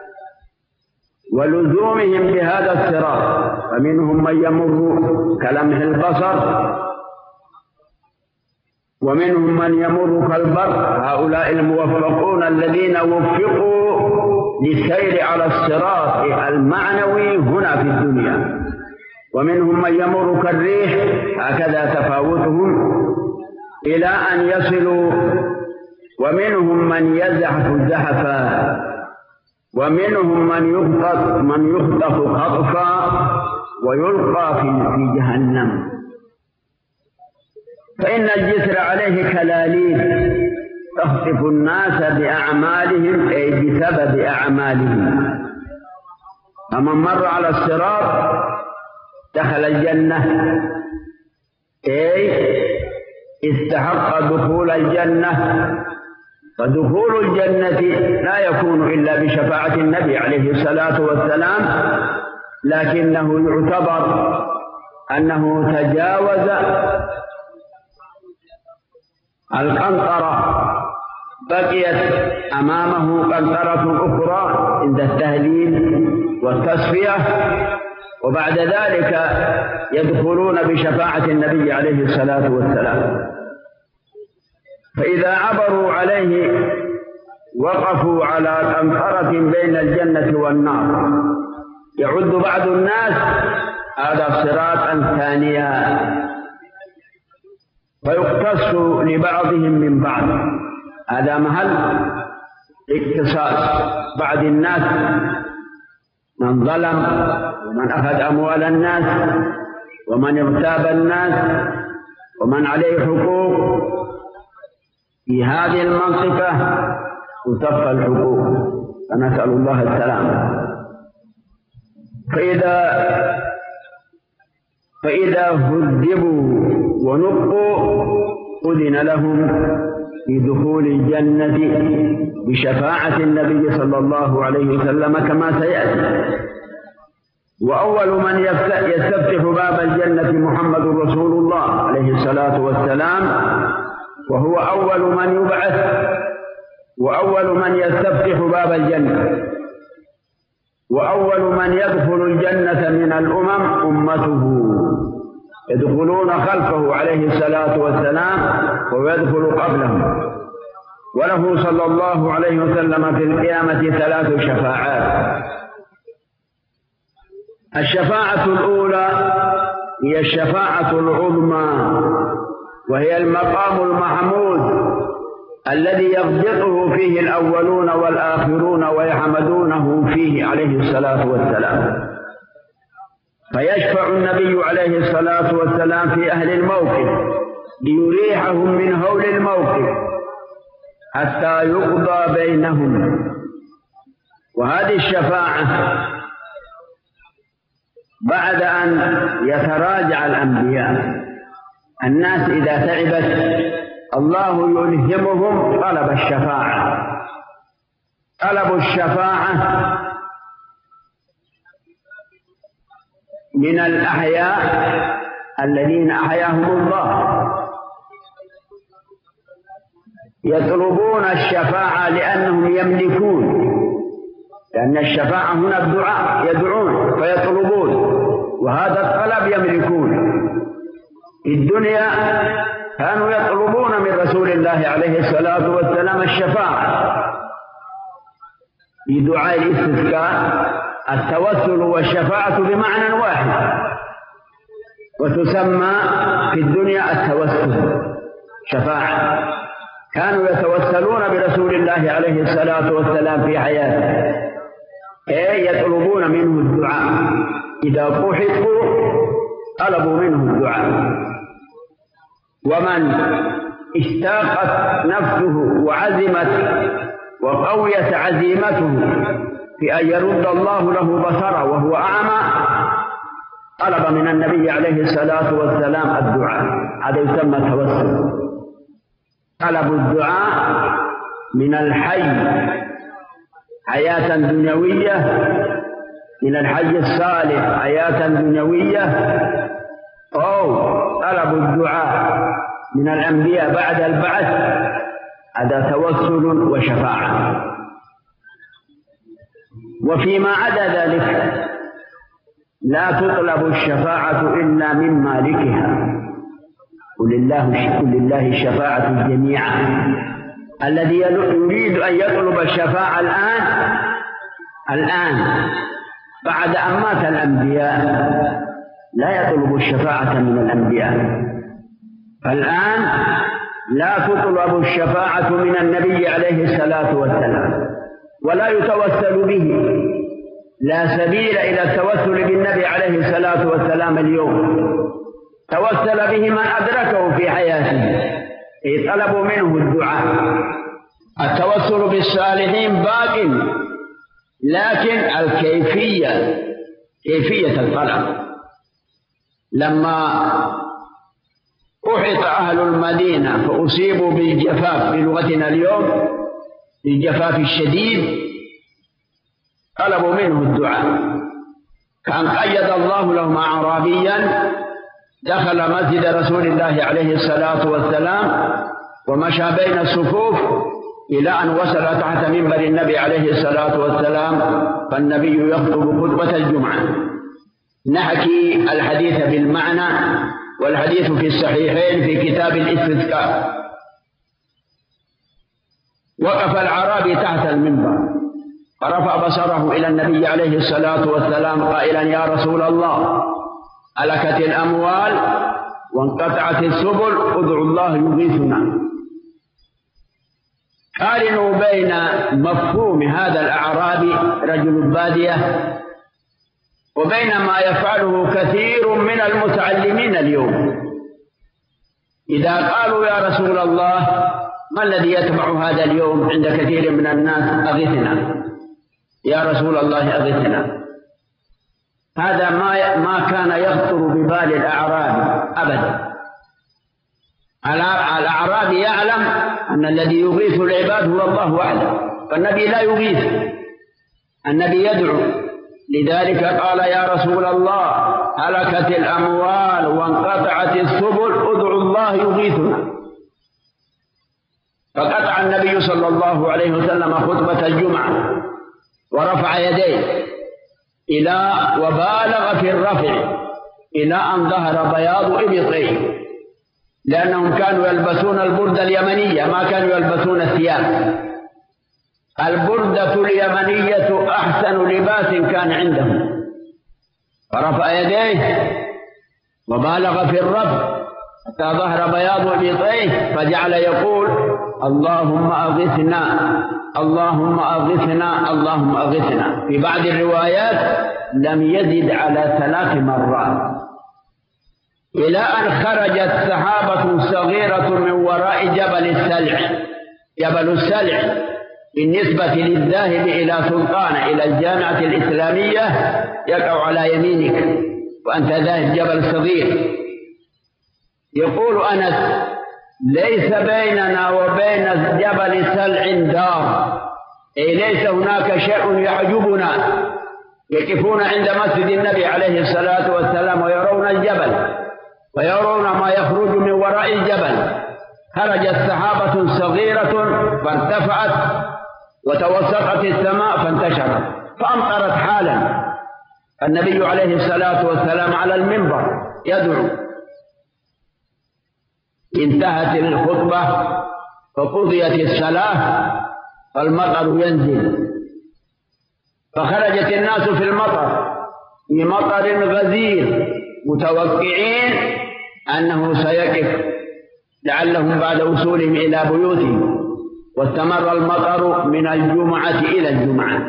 S2: ولزومهم بهذا الصراط، فمنهم من يمر كلمح البصر ومنهم من يمر كالبرق، هؤلاء الموفقون الذين وفقوا للسير على الصراط المعنوي هنا في الدنيا، ومنهم من يمر كالريح، هكذا تفاوتهم إلى أن يصلوا، ومنهم من يزحف زحفا، ومنهم من يخطف من يخطف خطفا ويلقى في جهنم. فإن الجسر عليه كلاليب تخطف الناس بأعمالهم، أي بسبب أعمالهم. فمن مر على الصراط دخل الجنة، أي استحق دخول الجنة. فدخول الجنة لا يكون إلا بشفاعة النبي عليه الصلاة والسلام، لكنه يعتبر أنه تجاوز القنطرة، بقيت أمامه قنطرة أخرى عند التهليل والتصفية، وبعد ذلك يدخلون بشفاعة النبي عليه الصلاة والسلام. فإذا عبروا عليه وقفوا على قنطرة بين الجنة والنار. يعد بعض الناس هذا صراطا ثانيا، فيقتص لبعضهم من بعض. هذا محل اقتصاص بعض الناس، من ظلم ومن أخذ أموال الناس ومن اغتاب الناس ومن عليه حقوق. في هذه المنطقة تصفى الحقوق، فنسأل الله السلامة. فإذا فإذا هذبوا ونقوا أذن لهم في دخول الجنة بشفاعة النبي صلى الله عليه وسلم كما سيأتي. وأول من يستفتح باب الجنة محمد رسول الله عليه الصلاة والسلام، وهو أول من يبعث وأول من يستفتح باب الجنة، وأول من يدخل الجنة من الأمم أمته، يدخلون خلفه عليه الصلاة والسلام ويدخل قبلهم. وله صلى الله عليه وسلم في القيامة ثلاث شفاعات. الشفاعة الأولى هي الشفاعة العظمى، وهي المقام المحمود الذي يغبطه فيه الأولون والآخرون ويحمدونه فيه عليه الصلاة والسلام. فيشفع النبي عليه الصلاة والسلام في أهل الموقف ليريحهم من هول الموقف حتى يقضى بينهم. وهذه الشفاعة بعد أن يتراجع الأنبياء، الناس إذا تعبت الله يلهمهم طلب الشفاعة. طلب الشفاعة من الأحياء الذين أحياهم الله، يطلبون الشفاعة لأنهم يملكون، لأن الشفاعة هنا الدعاء، يدعون فيطلبون، وهذا الطلب يملكون. في الدنيا كانوا يطلبون من رسول الله عليه الصلاة والسلام الشفاعة في دعاء الاستسقاء التوسل والشفاعة بمعنى واحد، وتسمى في الدنيا التوسل شفاعة. كانوا يتوسلون برسول الله عليه الصلاة والسلام في حياته، أي يطلبون منه الدعاء، إذا قحطوا طلبوا منه الدعاء. ومن اشتاقت نفسه وعزمت وقويت عزيمته في أن يرد الله له بصره وهو أعمى طلب من النبي عليه الصلاة والسلام الدعاء، هذا يسمى توسل. طلب الدعاء من الحي حياة دنيوية، من الحي الصالح حياة دنيوية، أو طلب الدعاء من الأنبياء بعد البعث، هذا توسل وشفاعة. وفيما عدا ذلك لا تطلب الشفاعة إلا من مالكها، ولله ولله الشفاعة جميعا. الذي يريد أن يطلب الشفاعة الآن الآن بعد أن مات الأنبياء لا يطلب الشفاعة من الأنبياء. فالآن لا تطلب الشفاعة من النبي عليه الصلاة والسلام، ولا يتوسل به. لا سبيل إلى التوسل بالنبي عليه الصلاة والسلام اليوم. توسل به من أدركه في حياته، طلبوا منه الدعاء. التوسل بالصالحين باق، لكن الكيفية كيفية الطلب. لما أحيط أهل المدينة فأصيبوا بالجفاف بلغتنا اليوم، بالجفاف الشديد، طلبوا منه الدعاء. كان قيد الله لهم أعرابيا دخل مسجد رسول الله عليه الصلاة والسلام ومشى بين الصفوف إلى أن وصل تحت منبر النبي عليه الصلاة والسلام، فالنبي يخطب خطبة الجمعة. نحكي الحديث بالمعنى، والحديث في الصحيحين في كتاب الاستذكار. وقف الأعرابي تحت المنبر فرفع بصره إلى النبي عليه الصلاة والسلام قائلا: يا رسول الله، هلكت الأموال وانقطعت السبل، ادعوا الله يغيثنا. قارنوا بين مفهوم هذا الأعرابي رجل البادية وبين ما يفعله كثير من المتعلمين اليوم. إذا قالوا يا رسول الله، ما الذي يتبع هذا اليوم عند كثير من الناس؟ أغثنا يا رسول الله، أغثنا. هذا ما ما كان يخطر ببال الأعرابي أبدا. الأعرابي يعلم أن الذي يغيث العباد هو الله وحده، فالنبي لا يغيث، النبي يدعو. لذلك قال: يا رسول الله، هلكت الأموال وانقطعت السبل، ادعوا الله يغيثنا. فقطع النبي صلى الله عليه وسلم خطبة الجمعة ورفع يديه إلى وبالغ في الرفع إلى أن ظهر بياض إبطيه، لأنهم كانوا يلبسون البردة اليمنية، ما كانوا يلبسون الثياب. البردة اليمنية أحسن لباس كان عندهم. فرفع يديه وبالغ في الرفع حتى ظهر بياض إبطيه، فجعل يقول: اللهم أغثنا، اللهم أغثنا، اللهم أغثنا. في بعض الروايات لم يزد على ثلاث مرات، إلى أن خرجت سحابة صغيرة من وراء جبل السلع. جبل السلع بالنسبة للذاهب إلى سلطان إلى الجامعة الإسلامية يقع على يمينك وأنت ذاهب جبل صغير. يقول أنس: ليس بيننا وبين جبل سلع دار، أي ليس هناك شيء يحجبنا. يقفون عند مسجد النبي عليه الصلاة والسلام ويرون الجبل ويرون ما يخرج من وراء الجبل. خرجت سحابة صغيرة فارتفعت وتوسطت السماء فانتشرت فأمطرت حالا. النبي عليه الصلاة والسلام على المنبر يدعو. انتهت الخطبة فقضيت الصلاة فالمطر ينزل. فخرجت الناس في المطر في مطر غزير متوقعين أنه سيقف لعلهم بعد وصولهم إلى بيوتهم، واستمر المطر من الجمعة إلى الجمعة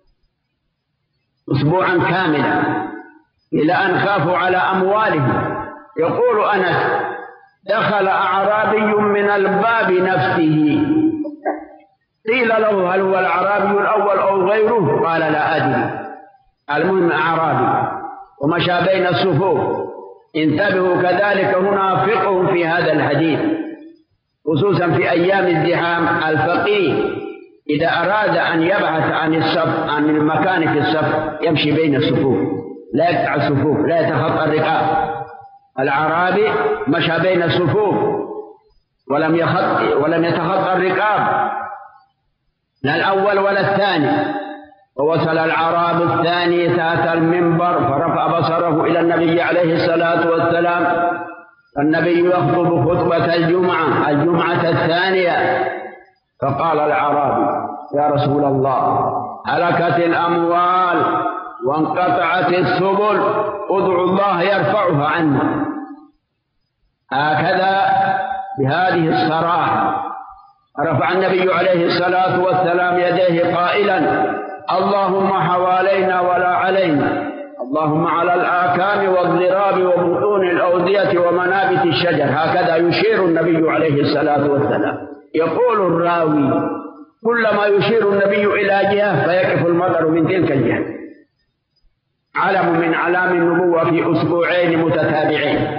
S2: أسبوعا كاملا إلى أن خافوا على أموالهم. يقول أنس: دخل أعرابي من الباب نفسه، قيل له: هل هو الأعرابي الأول أو غيره؟ قال: لا أدري، المهم أعرابي، ومشى بين الصفوف. انتبهوا، كذلك هنا فقه في هذا الحديث، خصوصا في أيام الزحام. الفقيه إذا أراد أن يبحث عن الصف عن المكان في الصف يمشي بين الصفوف، لا يقطع الصفوف، لا يتخطى الرقاب. الأعرابي مشى بين الصفوف ولم يخط ولم يتخطى الرقاب، لا الأول ولا الثاني. ووصل الأعرابي الثاني تحت المنبر فرفع بصره إلى النبي عليه الصلاة والسلام، النبي يخطب خطبة الجمعة الجمعة الثانية، فقال الأعرابي: يا رسول الله، هلكت الأموال وانقطعت السبل، ادعو الله يرفعها عنا. هكذا بهذه الصراحة رفع النبي عليه الصلاة والسلام يديه قائلا: اللهم حوالينا ولا علينا، اللهم على الآكام والضراب وبطون الأودية ومنابت الشجر. هكذا يشير النبي عليه الصلاة والسلام. يقول الراوي: كلما يشير النبي إلى جهة فيقف المطر من تلك الجهة، علم من علام النبوة في أسبوعين متتابعين.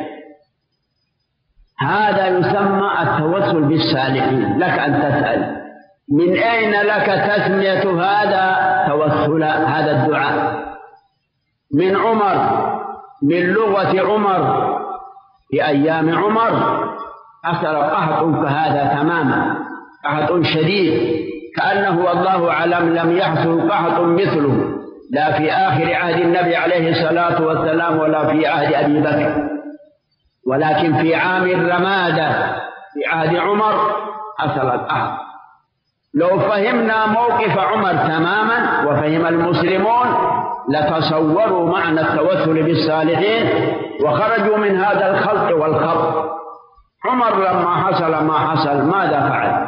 S2: هذا يسمى التوسل بالصالحين. لك أن تسأل: من أين لك تسمية هذا توسلا، هذا الدعاء؟ من عمر، من لغة عمر، في أيام عمر حصل قحط كهذا تماما، قحط شديد كأنه والله أعلم لم يحصل قحط مثله، لا في آخر عهد النبي عليه الصلاة والسلام ولا في عهد أبي بكر، ولكن في عام الرمادة في عهد عمر حصل القحط. لو فهمنا موقف عمر تماما وفهم المسلمون لتصوروا معنى التوسل بالصالحين وخرجوا من هذا الخلط والخبط. عمر لما حصل ما حصل ماذا فعل؟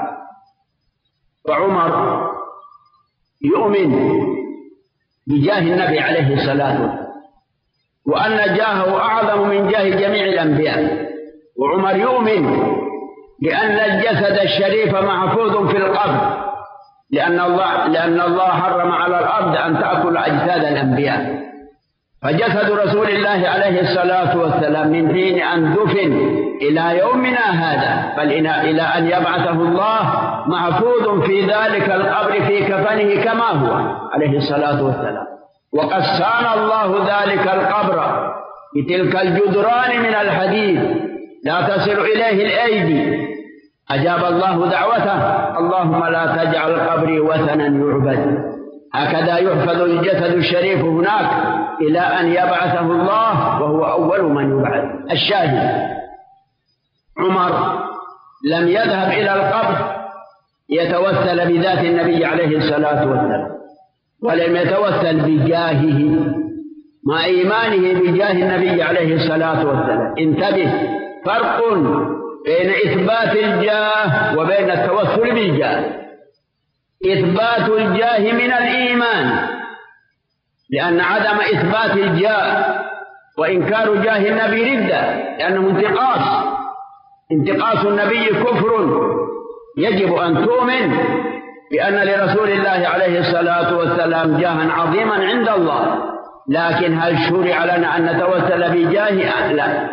S2: وعمر يؤمن بجاه النبي عليه الصلاة والسلام وأن جاهه أعظم من جاه جميع الأنبياء، وعمر يؤمن بأن الجسد الشريف محفوظ في القبر، لأن الله لأن الله حرم على الأرض أن تأكل أجساد الأنبياء، فجسد رسول الله عليه الصلاة والسلام من حين أن دفن إلى يومنا هذا بل إلى أن يبعثه الله محفوظ في ذلك القبر في كفنه كما هو عليه الصلاة والسلام. وقد صان الله ذلك القبر بتلك الجدران من الحديد لا تصل إليه الأيدي. أجاب الله دعوته: اللهم لا تجعل قبري وثنا يعبد. هكذا يحفظ الجسد الشريف هناك إلى أن يبعثه الله وهو أول من يبعث. الشاهد: عمر لم يذهب إلى القبر يتوسل بذات النبي عليه الصلاة والسلام، ولم يتوسل بجاهه مع إيمانه بجاه النبي عليه الصلاة والسلام. انتبه، فرق بين إثبات الجاه وبين التوسل بالجاه. إثبات الجاه من الإيمان، لأن عدم إثبات الجاه وإنكار جاه النبي ردة، لأنه انتقاص انتقاص النبي كفر. يجب أن تؤمن بأن لرسول الله عليه الصلاة والسلام جاها عظيما عند الله، لكن هل شرع لنا أن نتوسل بجاه؟ لا.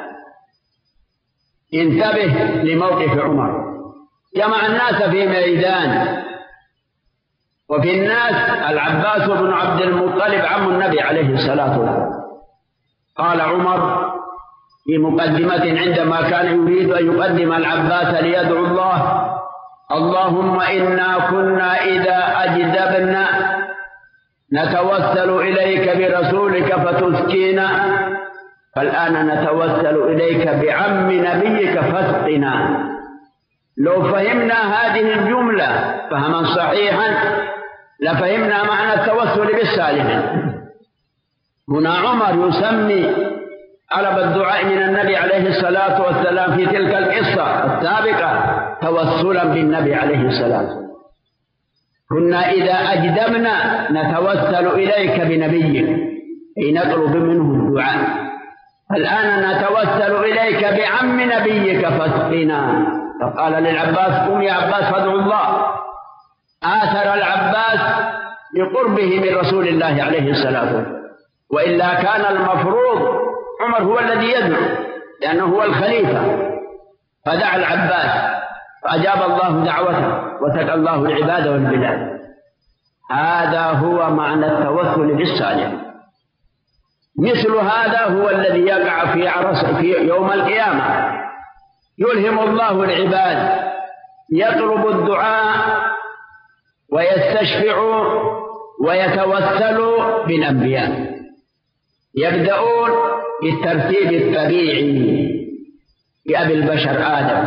S2: انتبه لموقف عمر. جمع الناس في ميدان، وفي الناس العباس بن عبد المطلب عم النبي عليه الصلاة والسلام. قال عمر في مقدمة عندما كان يريد أن يقدم العباس ليدعو الله: اللهم إنا كنا إذا أجدبنا نتوسل إليك برسولك فتسقينا، فالآن نتوسل إليك بعم نبيك فاسقنا. لو فهمنا هذه الجملة فهما صحيحا لفهمنا معنى التوسل بالصالحين. هنا عمر يسمي طلب الدعاء من النبي عليه الصلاة والسلام في تلك القصة السابقة توسلا بالنبي عليه الصلاة والسلام. كنا إذا أجدمنا نتوسل إليك بنبيك أي نطلب منه الدعاء. الآن نتوسل إليك بعم نبيك فاسقنا. فقال للعباس قم يا عباس فادعو الله. آثر العباس بقربه من رسول الله عليه الصلاة والسلام، وإلا كان المفروض عمر هو الذي يدعو لأنه هو الخليفة، فدعا العباس فأجاب الله دعوته وسقى الله العباد والبلاد. هذا هو معنى التوسل بالصالح. مثل هذا هو الذي يقع في عرس في يوم القيامة، يلهم الله العباد يطلب الدعاء ويستشفع ويتوسل بالأنبياء. يبدأون بالترتيب الطبيعي بأبي البشر آدم،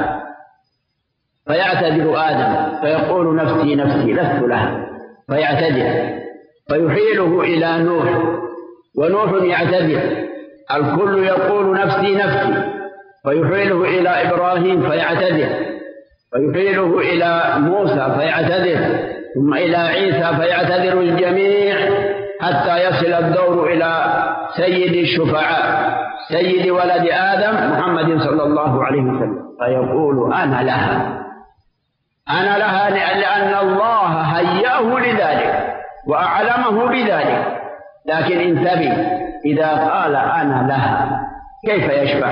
S2: فيعتذر آدم فيقول نفسي نفسي لست لها فيعتذر، فيحيله إلى نوح ونوح يعتذر، الكل يقول نفسي نفسي، فيحيله إلى إبراهيم فيعتذر، فيحيله إلى موسى فيعتذر، ثم إلى عيسى فيعتذر الجميع حتى يصل الدور إلى سيد الشفعاء سيد ولد آدم محمد صلى الله عليه وسلم، فيقول أنا لها أنا لها لأن الله هيأه لذلك وأعلمه بذلك. لكن انتبه، إذا قال أنا لها كيف يشفع؟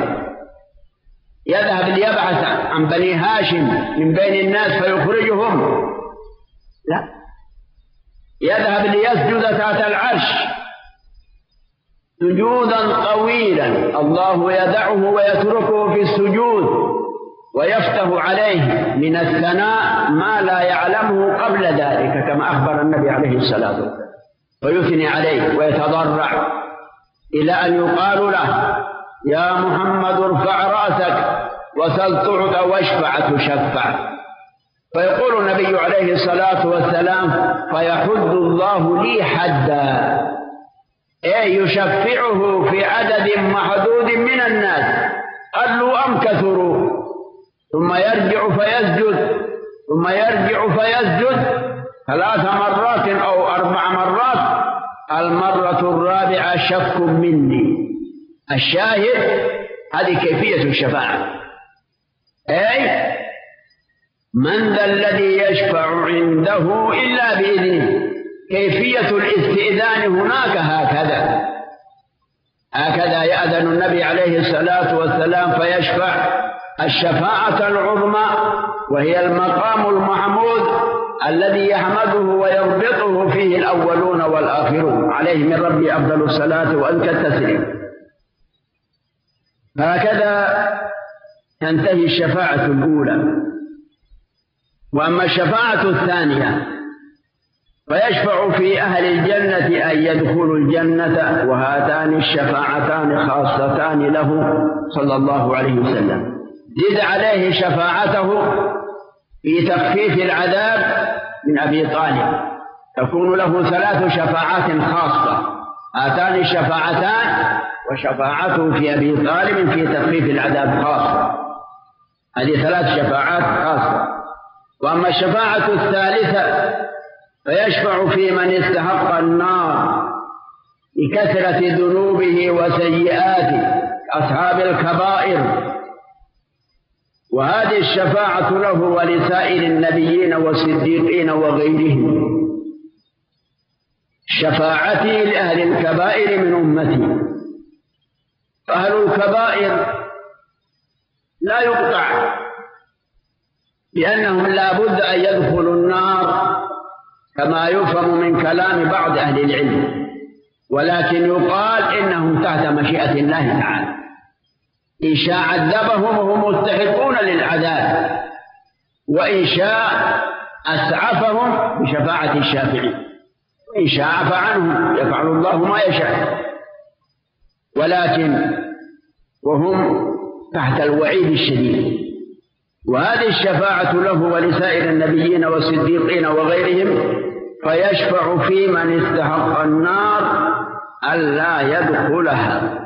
S2: يذهب ليبحث عن بني هاشم من بين الناس فيخرجهم؟ لا، يذهب ليسجد تحت العرش سجودا طويلا الله يدعه ويتركه في السجود ويفتح عليه من الثناء ما لا يعلمه قبل ذلك كما أخبر النبي عليه الصلاة والسلام، فيثني عليه ويتضرع إلى أن يقال له يا محمد ارفع رأسك وسل تعطى واشفع تشفع، فيقول النبي عليه الصلاة والسلام فيحد الله لي حدا، أي يشفعه في عدد محدود من الناس قلوا أم كثروا، ثم يرجع فيسجد ثم يرجع فيسجد ثلاث مرات أو أربع مرات، المرة الرابعة شك مني. الشاهد هذه كيفية الشفاعة، أي من ذا الذي يشفع عنده إلا بإذنه. كيفية الاستئذان هناك هكذا هكذا يأذن النبي عليه الصلاة والسلام فيشفع الشفاعة العظمى، وهي المقام المحمود الذي يحمده ويربطه فيه الأولون والآخرون عليه من ربي أفضل الصلاة وأزكى التسليم. هكذا تنتهي الشفاعة الأولى. وأما الشفاعة الثانية فيشفع في أهل الجنة أن يدخلوا الجنة، وهاتان الشفاعتان خاصتان له صلى الله عليه وسلم. زد عليه شفاعته في تخفيف العذاب من أبي طالب، تكون له ثلاث شفاعات خاصة، هاتان الشفاعتان وشفاعته في أبي طالب في تخفيف العذاب خاصة، هذه ثلاث شفاعات خاصة. وأما الشفاعة الثالثة فيشفع في من استحق النار بكثرة ذنوبه وسيئاته أصحاب الكبائر، وهذه الشفاعة له ولسائر النبيين والصديقين وغيرهم. شفاعتي لأهل الكبائر من أمتي، أهل الكبائر لا يقطع لأنهم لا بد أن يدخلوا النار كما يفهم من كلام بعض أهل العلم، ولكن يقال إنهم تحت مشيئة الله تعالى، إن شاء عذبهم وهم مستحقون للعذاب، وإن شاء أسعفهم بشفاعة الشافعين، وإن شاء عفى عنهم، يفعل الله ما يشاء، ولكن وهم تحت الوعيد الشديد. وهذه الشفاعة له ولسائر النبيين والصديقين وغيرهم فيشفع في من استحق النار ألا يدخلها،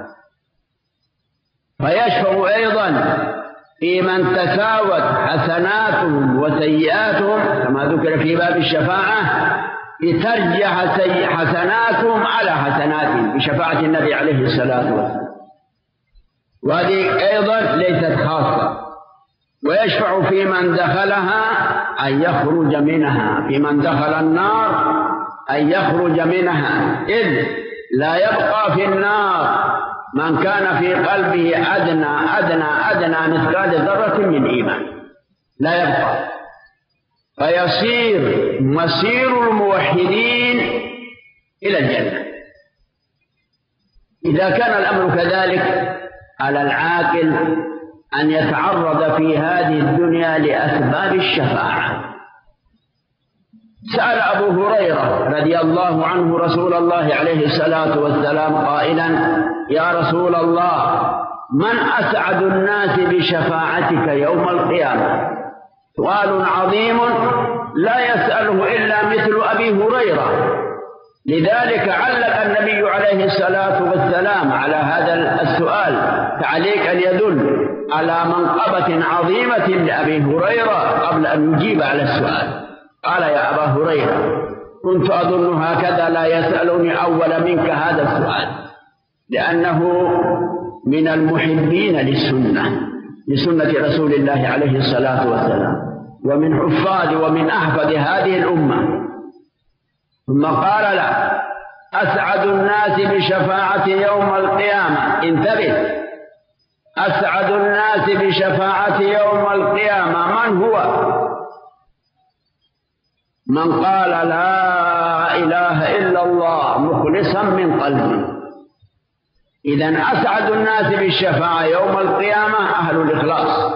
S2: فيشفع أيضا في من تساوت حسناتهم وسيئاتهم كما ذكر في باب الشفاعة، لترجح حسناتهم على حسناتهم بشفاعة النبي عليه الصلاة والسلام، وهذه أيضا ليست خاصة. ويشفع في من دخلها أن يخرج منها، في من دخل النار أن يخرج منها، إذ لا يبقى في النار من كان في قلبه أدنى أدنى أدنى مثقال ذرة من إيمان، لا يبقى، فيصير مصير الموحدين إلى الجنة. إذا كان الأمر كذلك على العاقل أن يتعرض في هذه الدنيا لأسباب الشفاعة. سأل أبو هريرة رضي الله عنه رسول الله عليه الصلاة والسلام قائلا: يا رسول الله، من أسعد الناس بشفاعتك يوم القيامة؟ سؤال عظيم لا يسأله إلا مثل أبي هريرة، لذلك علق النبي عليه الصلاة والسلام على هذا السؤال تعليقا يدل على منقبة عظيمة لأبي هريرة قبل أن يجيب على السؤال. قال: يا أبا هريرة، كنت أظن هكذا لا يسألني أول منك هذا السؤال، لأنه من المحبين للسنة لسنة رسول الله عليه الصلاة والسلام، ومن حفاظ ومن أحفظ هذه الأمة. ثم قال له: أسعد الناس بشفاعة يوم القيامة، انتبه، أسعد الناس بشفاعة يوم القيامة من هو؟ من قال لا إله إلا الله مخلصا من قلبه. إذن أسعد الناس بالشفاعة يوم القيامة أهل الإخلاص،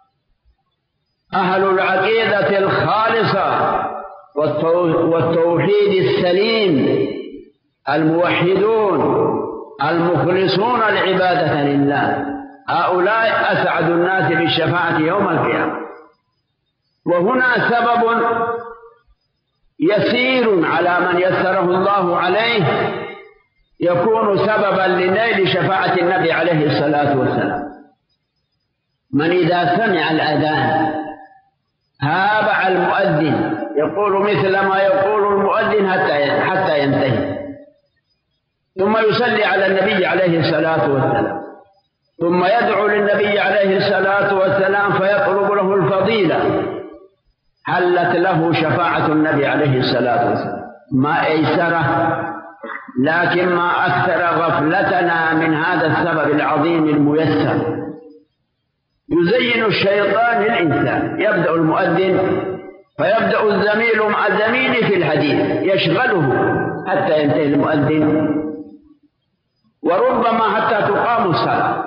S2: أهل العقيدة الخالصة والتوحيد السليم، الموحدون المخلصون العبادة لله، هؤلاء أسعد الناس بالشفاعة يوم القيامة. وهنا سبب يسير على من يسره الله عليه يكون سببا لنيل شفاعة النبي عليه الصلاة والسلام. من إذا سمع الأذان تابع المؤذن يقول مثل ما يقول المؤذن حتى ينتهي، ثم يصلي على النبي عليه الصلاة والسلام، ثم يدعو للنبي عليه الصلاة والسلام فيطلب له الفضيلة، حلت له شفاعة النبي عليه الصلاة والسلام. ما أيسره، لكن ما أكثر غفلتنا من هذا السبب العظيم الميسر. يزين الشيطان للإنسان، يبدأ المؤذن فيبدأ الزميل مع الزميل في الحديث يشغله حتى ينتهي المؤذن، وربما حتى تقام الصلاة.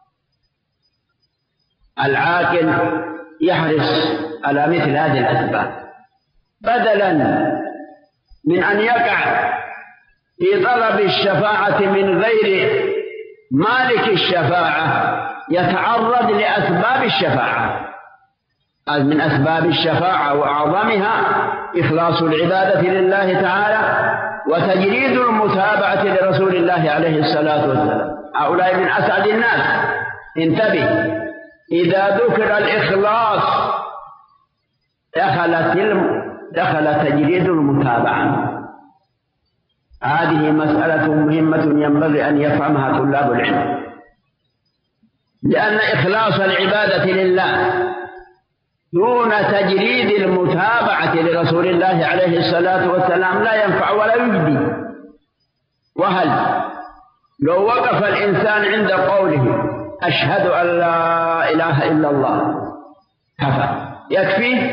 S2: العاقل يحرص على مثل هذه الأسباب، بدلا من أن يقع في طلب الشفاعة من غير مالك الشفاعة يتعرض لأسباب الشفاعة. من أسباب الشفاعة وأعظمها إخلاص العبادة لله تعالى وتجريد المتابعة لرسول الله عليه الصلاة والسلام. هؤلاء من أسعد الناس. انتبه، إذا ذكر الإخلاص دخلت دخل تجريد المتابعة. هذه مسألة مهمة ينبغي أن يفهمها طلاب العلم، لأن إخلاص العبادة لله دون تجريد المتابعة لرسول الله عليه الصلاة والسلام لا ينفع ولا يجدي. وهل لو وقف الإنسان عند قوله أشهد أن لا إله إلا الله كفى، يكفي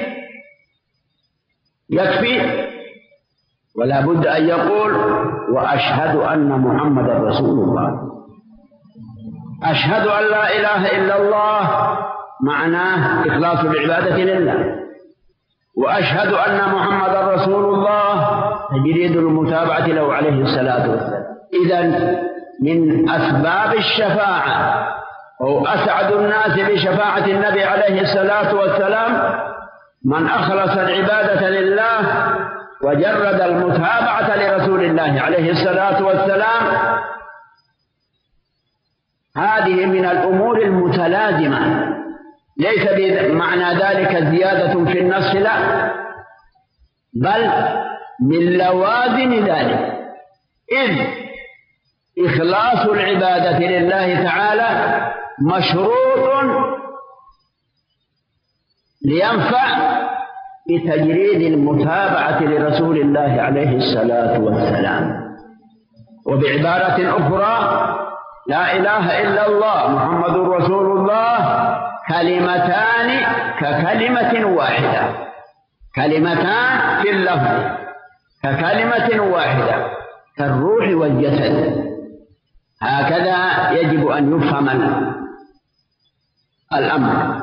S2: يكفي ولا بد أن يقول وأشهد أن محمد رسول الله. أشهد أن لا إله إلا الله معناه إخلاص العبادة لله، وأشهد أن محمد رسول الله تجريد المتابعة له عليه الصلاة والسلام. إذن من أسباب الشفاعة أو أسعد الناس بشفاعة النبي عليه الصلاة والسلام من أخلص العبادة لله وجرد المتابعة لرسول الله عليه الصلاة والسلام، هذه من الأمور المتلازمة، ليس بمعنى ذلك زيادة في النص، لا، بل من لوازم ذلك، إذ إخلاص العبادة لله تعالى مشروط لينفع بتجريد المتابعة لرسول الله عليه الصلاة والسلام. وبعبارة أخرى، لا إله إلا الله محمد رسول الله كلمتان ككلمة واحدة، كلمتان في اللفظ ككلمة واحدة كالروح والجسد، هكذا يجب أن يفهم الأمر.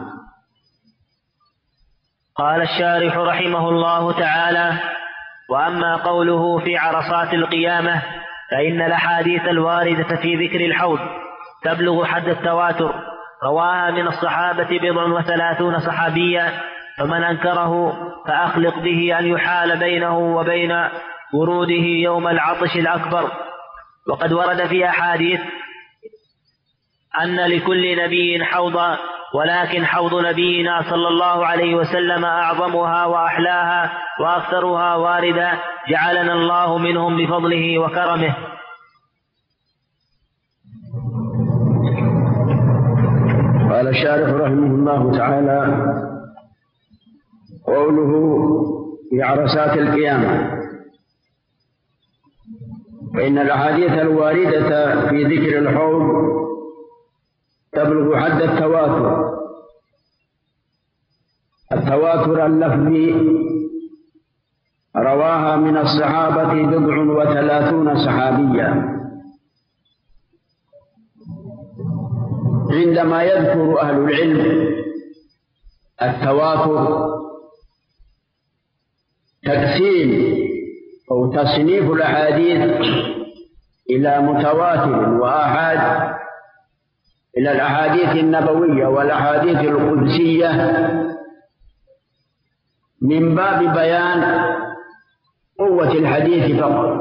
S1: قال الشارح رحمه الله تعالى: وأما قوله في عرصات القيامة فإن الأحاديث الواردة في ذكر الحوض تبلغ حد التواتر، رواها من الصحابة بضع وثلاثون صحابيا، فمن أنكره فأخلق به أن يحال بينه وبين وروده يوم العطش الأكبر. وقد ورد في أحاديث أن لكل نبي حوضا، ولكن حوض نبينا صلى الله عليه وسلم أعظمها وأحلاها وأكثرها واردا، جعلنا الله منهم بفضله وكرمه.
S2: قال الشارح رحمه الله تعالى: قوله في عرصات القيامة، فإن الأحاديث الواردة في ذكر الحوض تبلغ حد التواتر. التواتر اللفظي رواها من الصحابة بضع وثلاثون صحابيا. عندما يذكر أهل العلم التواتر تقسيم أو تصنيف الأحاديث إلى متواتر وآحاد، إلى الأحاديث النبوية والأحاديث القدسية، من باب بيان قوة الحديث فقط،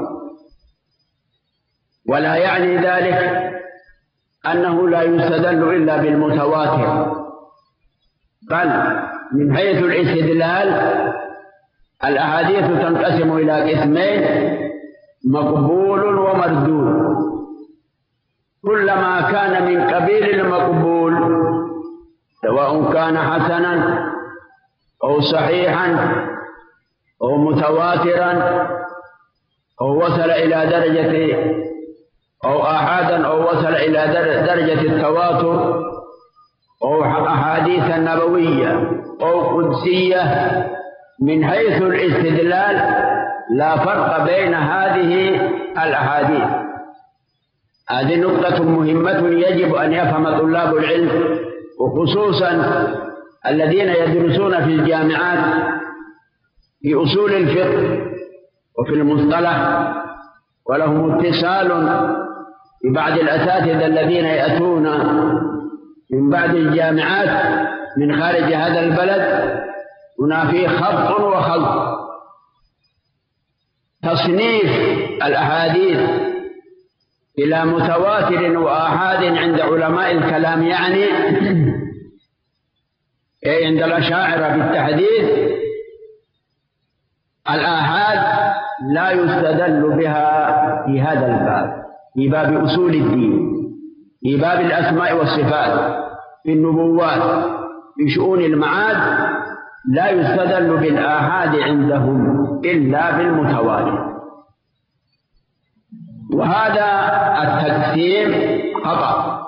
S2: ولا يعني ذلك أنه لا يستدل إلا بالمتواتر، بل من حيث الاستدلال الأحاديث تنقسم إلى قسمين: مقبول ومردود. كلما كان من قبيل المقبول، سواء كان حسنا أو صحيحا أو متواترا أو وصل إلى درجة أو آحادا أو وصل إلى درجة التواتر أو أحاديث نبوية أو قدسية، من حيث الاستدلال لا فرق بين هذه الأحاديث. هذه نقطة مهمة يجب أن يفهم طلاب العلم، وخصوصا الذين يدرسون في الجامعات في أصول الفقه وفي المصطلح، ولهم اتصال ببعض الأساتذة الذين يأتون من بعض الجامعات من خارج هذا البلد. هنا في خط وخلط. تصنيف الأحاديث إلى متواتر وآحاد عند علماء الكلام، يعني عند الأشاعرة بالتحديد، الآحاد لا يستدل بها في هذا الباب، في باب أصول الدين، في باب الأسماء والصفات، في النبوات، في شؤون المعاد، لا يستدل بالآحاد عندهم إلا بالمتواتر. وهذا التقسيم خطأ،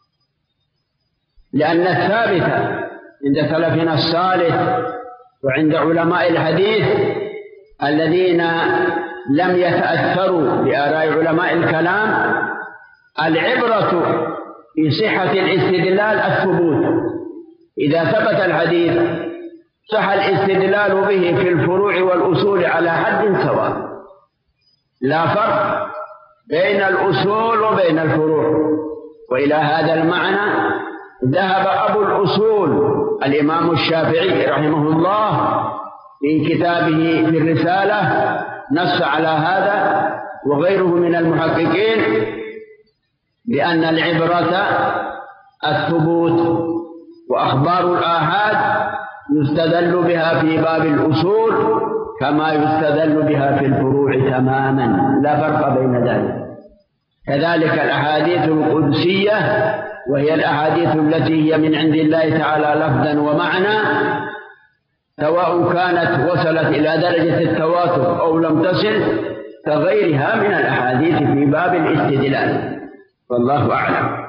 S2: لأن الثابت عند سلفنا الصالح وعند علماء الحديث الذين لم يتأثروا بآراء علماء الكلام، العبرة في صحة الاستدلال الثبوت. إذا ثبت الحديث صح الاستدلال به في الفروع والأصول على حد سواء، لا فرق بين الأصول وبين الفروع. وإلى هذا المعنى ذهب أبو الأصول الإمام الشافعي رحمه الله في كتابه في الرسالة نص على هذا، وغيره من المحققين، بأن العبرة الثبوت، وأخبار الآحاد يستدل بها في باب الأصول كما يستدل بها في الفروع تماما، لا فرق بين ذلك. كذلك الأحاديث القدسية، وهي الأحاديث التي هي من عند الله تعالى لفظا ومعنى، سواء كانت وصلت إلى درجة التواتر أو لم تصل، كغيرها من الأحاديث في باب الاستدلال، والله أعلم.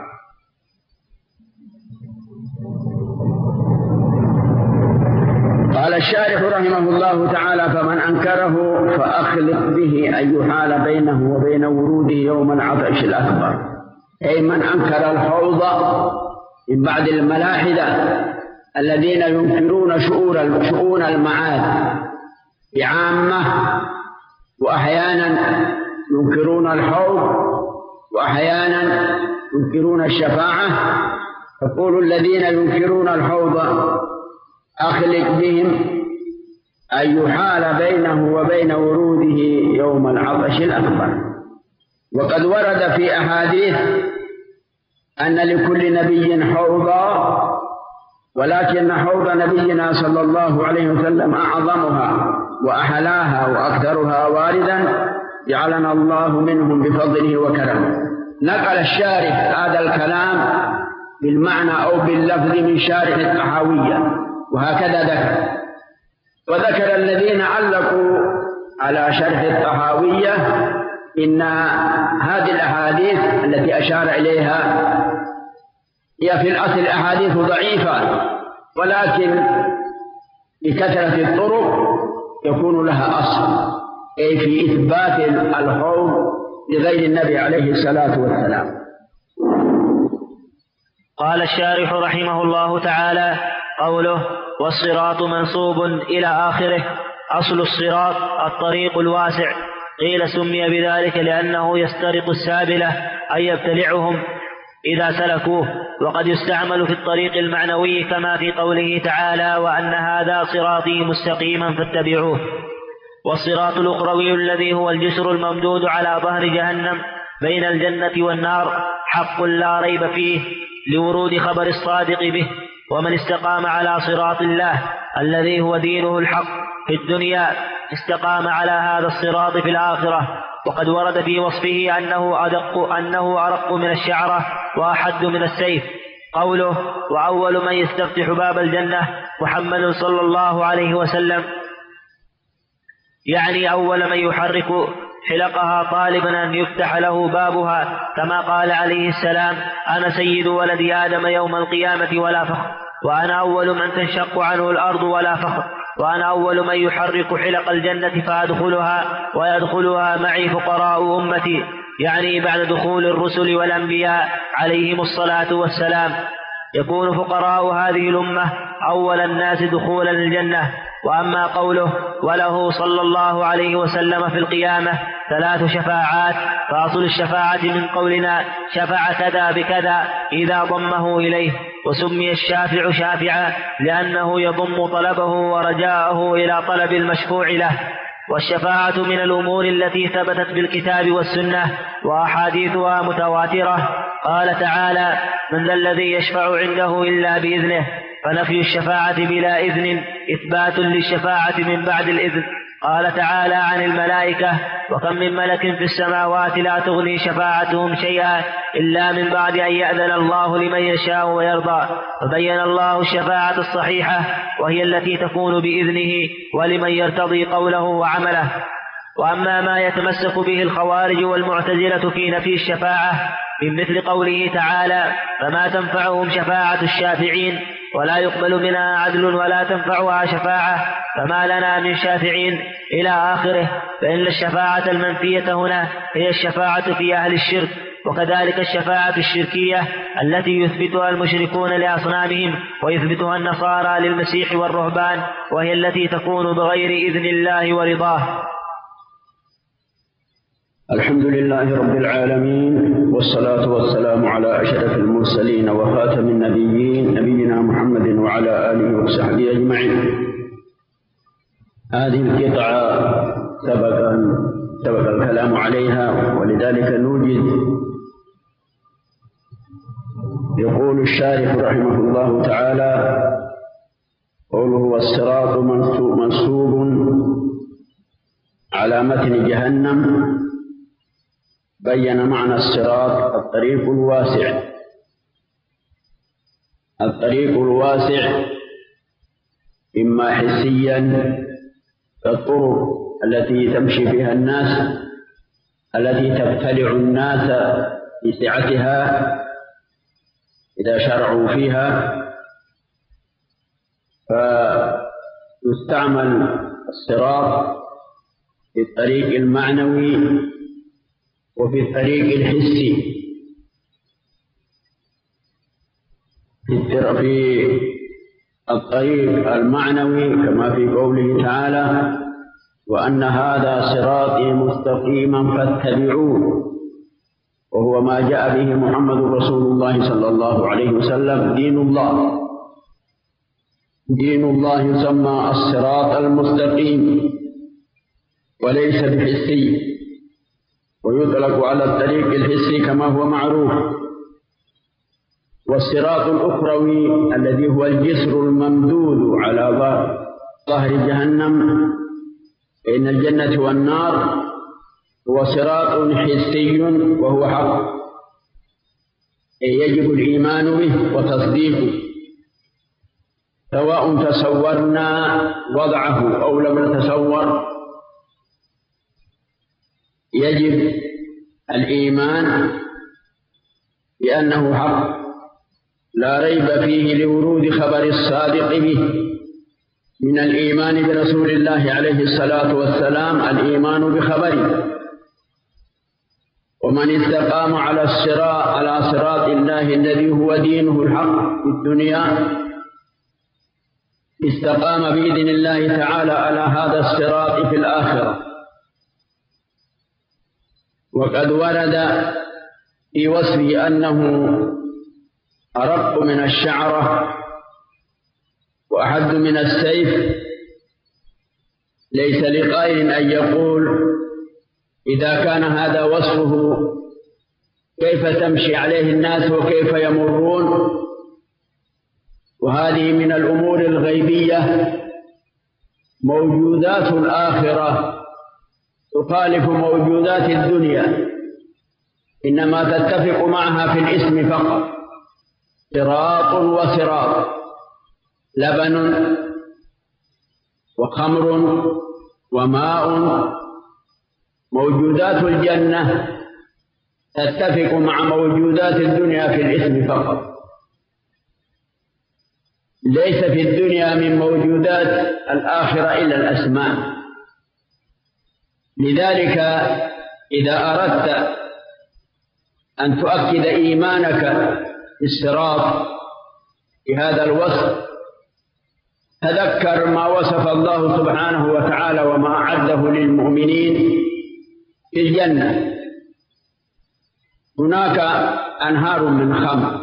S2: قال الشارح رحمه الله تعالى: فمن أنكره فأخلق به أن يحال بينه وبين وروده يوم العطش الأكبر، أي من أنكر الحوض من بعد الملاحدة الذين ينكرون شؤون المعاد بعامة، وأحيانا ينكرون الحوض، وأحيانا ينكرون الشفاعة. يقول الذين ينكرون الحوض أخلق بهم أن يحال بينه وبين وروده يوم العطش الأكبر. وقد ورد في أحاديث أن لكل نبي حوضا، ولكن حوض نبينا صلى الله عليه وسلم أعظمها وأحلاها وأكثرها واردا، جعلنا الله منهم بفضله وكرمه. نقل الشارح هذا الكلام بالمعنى أو باللفظ من شارح الطحاوية، وهكذا ذكر. وذكر الذين علقوا على شرح الطحاوية إن هذه الأحاديث التي أشار إليها هي في الأصل أحاديث ضعيفة، ولكن بكثرة الطرق يكون لها أصل، أي في إثبات الحوض لغير النبي عليه الصلاة والسلام.
S1: قال الشارح رحمه الله تعالى: قوله والصراط منصوب إلى آخره. أصل الصراط الطريق الواسع، قيل سمي بذلك لأنه يسترق السابلة أي يبتلعهم إذا سلكوه، وقد يستعمل في الطريق المعنوي كما في قوله تعالى: وأن هذا صراطي مستقيما فاتبعوه. والصراط الأخروي الذي هو الجسر الممدود على ظهر جهنم بين الجنة والنار حق لا ريب فيه، لورود خبر الصادق به. ومن استقام على صراط الله الذي هو دينه الحق في الدنيا استقام على هذا الصراط في الآخرة. وقد ورد في وصفه أنه أدق أنه أرق من الشعرة وأحد من السيف. قوله وأول من يستفتح باب الجنة محمد صلى الله عليه وسلم، يعني أول من يحرك حلقها طالبا أن يفتح له بابها، كما قال عليه السلام: أنا سيد ولد آدم يوم القيامة ولا فخر، وأنا أول من تنشق عنه الأرض ولا فخر، وأنا أول من يحرك حلق الجنة فأدخلها ويدخلها معي فقراء أمتي، يعني بعد دخول الرسل والأنبياء عليهم الصلاة والسلام. يكون فقراء هذه الأمة أول الناس دخولا الجنة. وأما قوله وله صلى الله عليه وسلم في القيامة ثلاث شفاعات، فأصل الشفاعة من قولنا شفع كذا بكذا إذا ضمه إليه، وسمي الشافع شافعا لأنه يضم طلبه ورجاءه إلى طلب المشفوع له. والشفاعة من الأمور التي ثبتت بالكتاب والسنة وأحاديثها متواترة. قال تعالى: من ذا الذي يشفع عنده إلا بإذنه، فنفي الشفاعة بلا إذن إثبات للشفاعة من بعد الإذن. قال تعالى عن الملائكة: وكم من ملك في السماوات لا تغني شفاعتهم شيئا إلا من بعد أن يأذن الله لمن يشاء ويرضى. فبين الله الشفاعة الصحيحة وهي التي تكون بإذنه ولمن يرتضي قوله وعمله. وأما ما يتمسك به الخوارج والمعتزلة في نفي الشفاعة من مثل قوله تعالى: فما تنفعهم شفاعة الشافعين ولا يقبل منها عدل ولا تنفعها شفاعة فما لنا من شافعين إلى آخره، فإن الشفاعة المنفية هنا هي الشفاعة في أهل الشرك. وكذلك الشفاعة الشركية التي يثبتها المشركون لأصنامهم ويثبتها النصارى للمسيح والرهبان، وهي التي تكون بغير إذن الله ورضاه.
S2: الحمد لله رب العالمين، والصلاة والسلام على أشرف المرسلين وخاتم النبيين نبينا محمد وعلى آله وصحبه أجمعين. هذه القطعة سبق سبق الكلام عليها، ولذلك نوجد. يقول الشارح رحمه الله تعالى: قوله والصراط منصوب على متن جهنم، بين معنى الصراط الطريق الواسع. الطريق الواسع إما حسيا كالطرق التي تمشي فيها الناس، التي تبتلع الناس بسعتها إذا شرعوا فيها، فيستعمل الصراط في الطريق المعنوي وفي الطريق الحسي. في الطريق المعنوي كما في قوله تعالى: وأن هذا صراطي مستقيما فاتبعوه، وهو ما جاء به محمد رسول الله صلى الله عليه وسلم دين الله. دين الله يسمى الصراط المستقيم وليس بحسي، ويطلق على الطريق الحسي كما هو معروف. والصراط الأخروي الذي هو الجسر الممدود على ظهر جهنم بين الجنة والنار هو صراط حسي وهو حق، يجب الإيمان به وتصديقه، سواء تصورنا وضعه أو لم نتصور. يجب الإيمان بأنه حق لا ريب فيه لورود خبر الصادق به. من الإيمان برسول الله عليه الصلاة والسلام الإيمان بخبره. ومن استقام على الصراط على صراط الله الذي هو دينه الحق في الدنيا استقام بإذن الله تعالى على هذا الصراط في الآخرة. وقد ورد في وصفه أنه أرق من الشعرة وأحد من السيف. ليس لقائل أن يقول إذا كان هذا وصفه كيف تمشي عليه الناس وكيف يمرون. وهذه من الأمور الغيبية. موجودات الآخرة تخالف موجودات الدنيا، إنما تتفق معها في الاسم فقط. صراط وصراط، لبن وخمر وماء. موجودات الجنة تتفق مع موجودات الدنيا في الاسم فقط. ليس في الدنيا من موجودات الآخرة إلا الأسماء. لذلك إذا أردت أن تؤكد إيمانك بالصراط بهذا الوصف تذكر ما وصف الله سبحانه وتعالى وما أعده للمؤمنين في الجنة. هناك أنهار من خمر،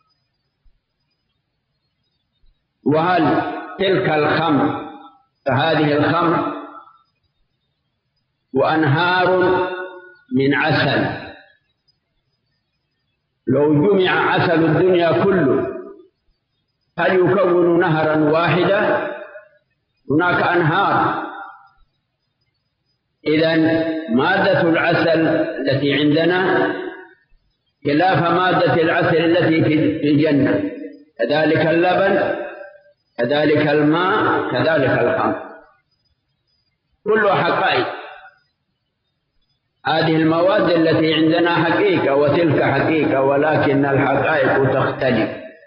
S2: وهل تلك الخمر فهذه الخمر وأنهار من عسل. لو جمع عسل الدنيا كله هل يكون نهرا واحدا؟ هناك أنهار. إذن مادة العسل التي عندنا خلاف مادة العسل التي في الجنة، كذلك اللبن، كذلك الماء، كذلك الخمر، كلها حقائق. هذه المواد التي عندنا حقيقة وتلك حقيقة، ولكن الحقائق تختلف.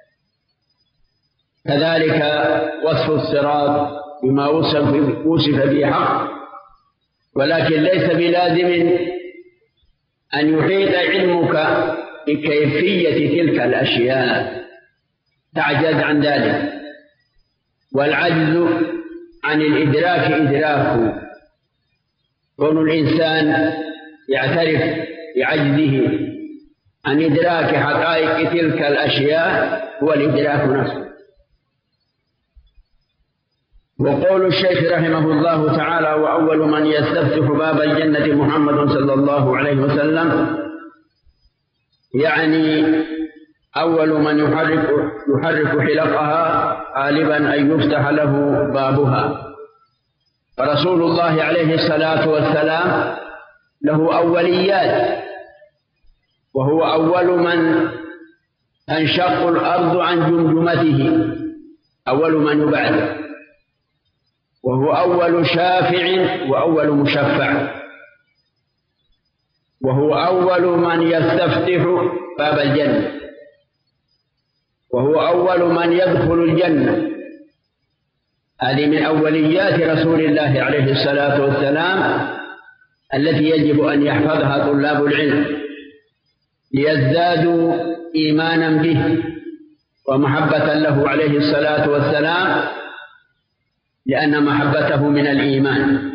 S2: كذلك وصف الصراط بما وصف به حق، ولكن ليس بلازم أن يحيط علمك بكيفية تلك الأشياء، تعجز عن ذلك. والعجز عن الإدراك إدراكه. كون الإنسان يعترف بعجزه عن إدراك حقائق تلك الأشياء هو الإدراك نفسه. وقول الشيخ رحمه الله تعالى: وأول من يستفتح باب الجنة محمد صلى الله عليه وسلم، يعني أول من يحرك, يحرك حلقها غالبا أن يفتح له بابها. فرسول الله عليه الصلاة والسلام له أوليات، وهو أول من تنشق الأرض عن جمجمته، أول من يبعث، وهو أول شافع وأول مشفع، وهو أول من يستفتح باب الجنة، وهو أول من يدخل الجنة. هذه من أوليات رسول الله عليه الصلاة والسلام التي يجب أن يحفظها طلاب العلم ليزدادوا إيمانا به ومحبة له عليه الصلاة والسلام، لأن محبته من الإيمان.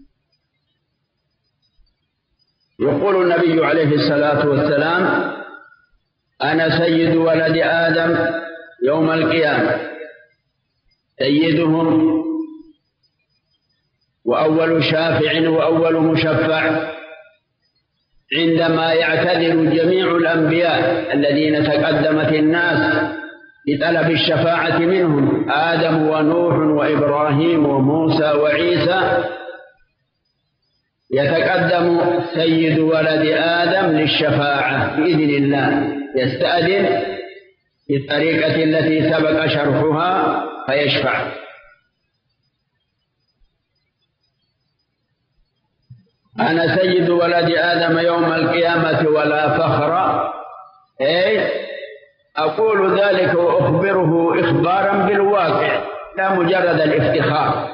S2: يقول النبي عليه الصلاة والسلام: أنا سيد ولد آدم يوم القيامة، سيدهم وأول شافع وأول مشفع، عندما يعتذر جميع الأنبياء الذين تقدمت الناس لطلب الشفاعة منهم، آدم ونوح وإبراهيم وموسى وعيسى، يتقدم سيد ولد آدم للشفاعة بإذن الله، يستأذن بالطريقة التي سبق شرحها فيشفع. أنا سيد ولد آدم يوم القيامة ولا فخر، أي أقول ذلك وأخبره إخبارا بالواقع لا مجرد الافتخار.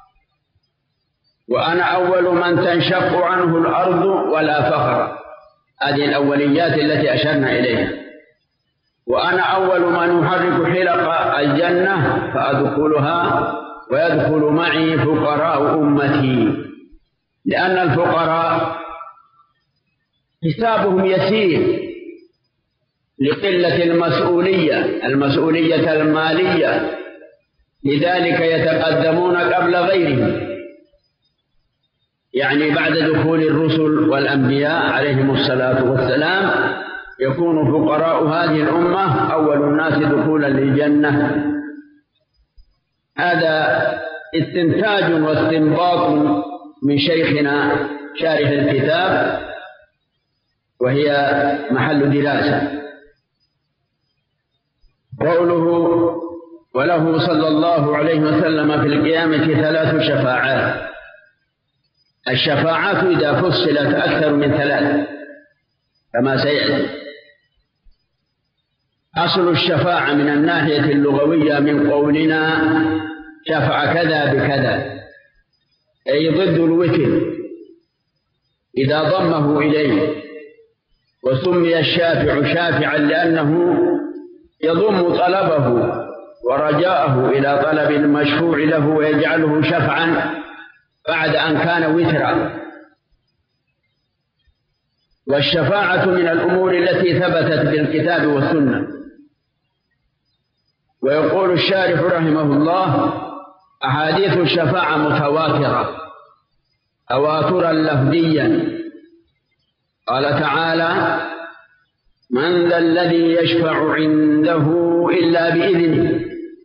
S2: وأنا أول من تنشق عنه الأرض ولا فخر، هذه الأوليات التي أشرنا إليها. وأنا أول من يحرك حلق الجنة فأدخلها ويدخل معي فقراء أمتي، لأن الفقراء حسابهم يسير لقلة المسؤولية المسؤولية المالية، لذلك يتقدمون قبل غيرهم، يعني بعد دخول الرسل والأنبياء عليهم الصلاة والسلام يكون فقراء هذه الأمة أول الناس دخولا للجنة. هذا استنتاج واستنباط من شيخنا شارح الكتاب، وهي محل دراسة. قوله: وله صلى الله عليه وسلم في القيامة ثلاث شفاعات. الشفاعات إذا فصلت أكثر من ثلاث كما سيأتي. أصل الشفاعة من الناحية اللغوية من قولنا شفع كذا بكذا، أي ضد الوتر إذا ضمه إليه، وسمي الشافع شافعا لأنه يضم طلبه ورجاءه إلى طلب المشفوع له ويجعله شفعا بعد أن كان وترا. والشفاعة من الأمور التي ثبتت بالكتاب والسنة. ويقول الشارح رحمه الله: أحاديث الشفاعة متواترة تواترا لفظيا. قال تعالى: من ذا الذي يشفع عنده إلا بإذنه.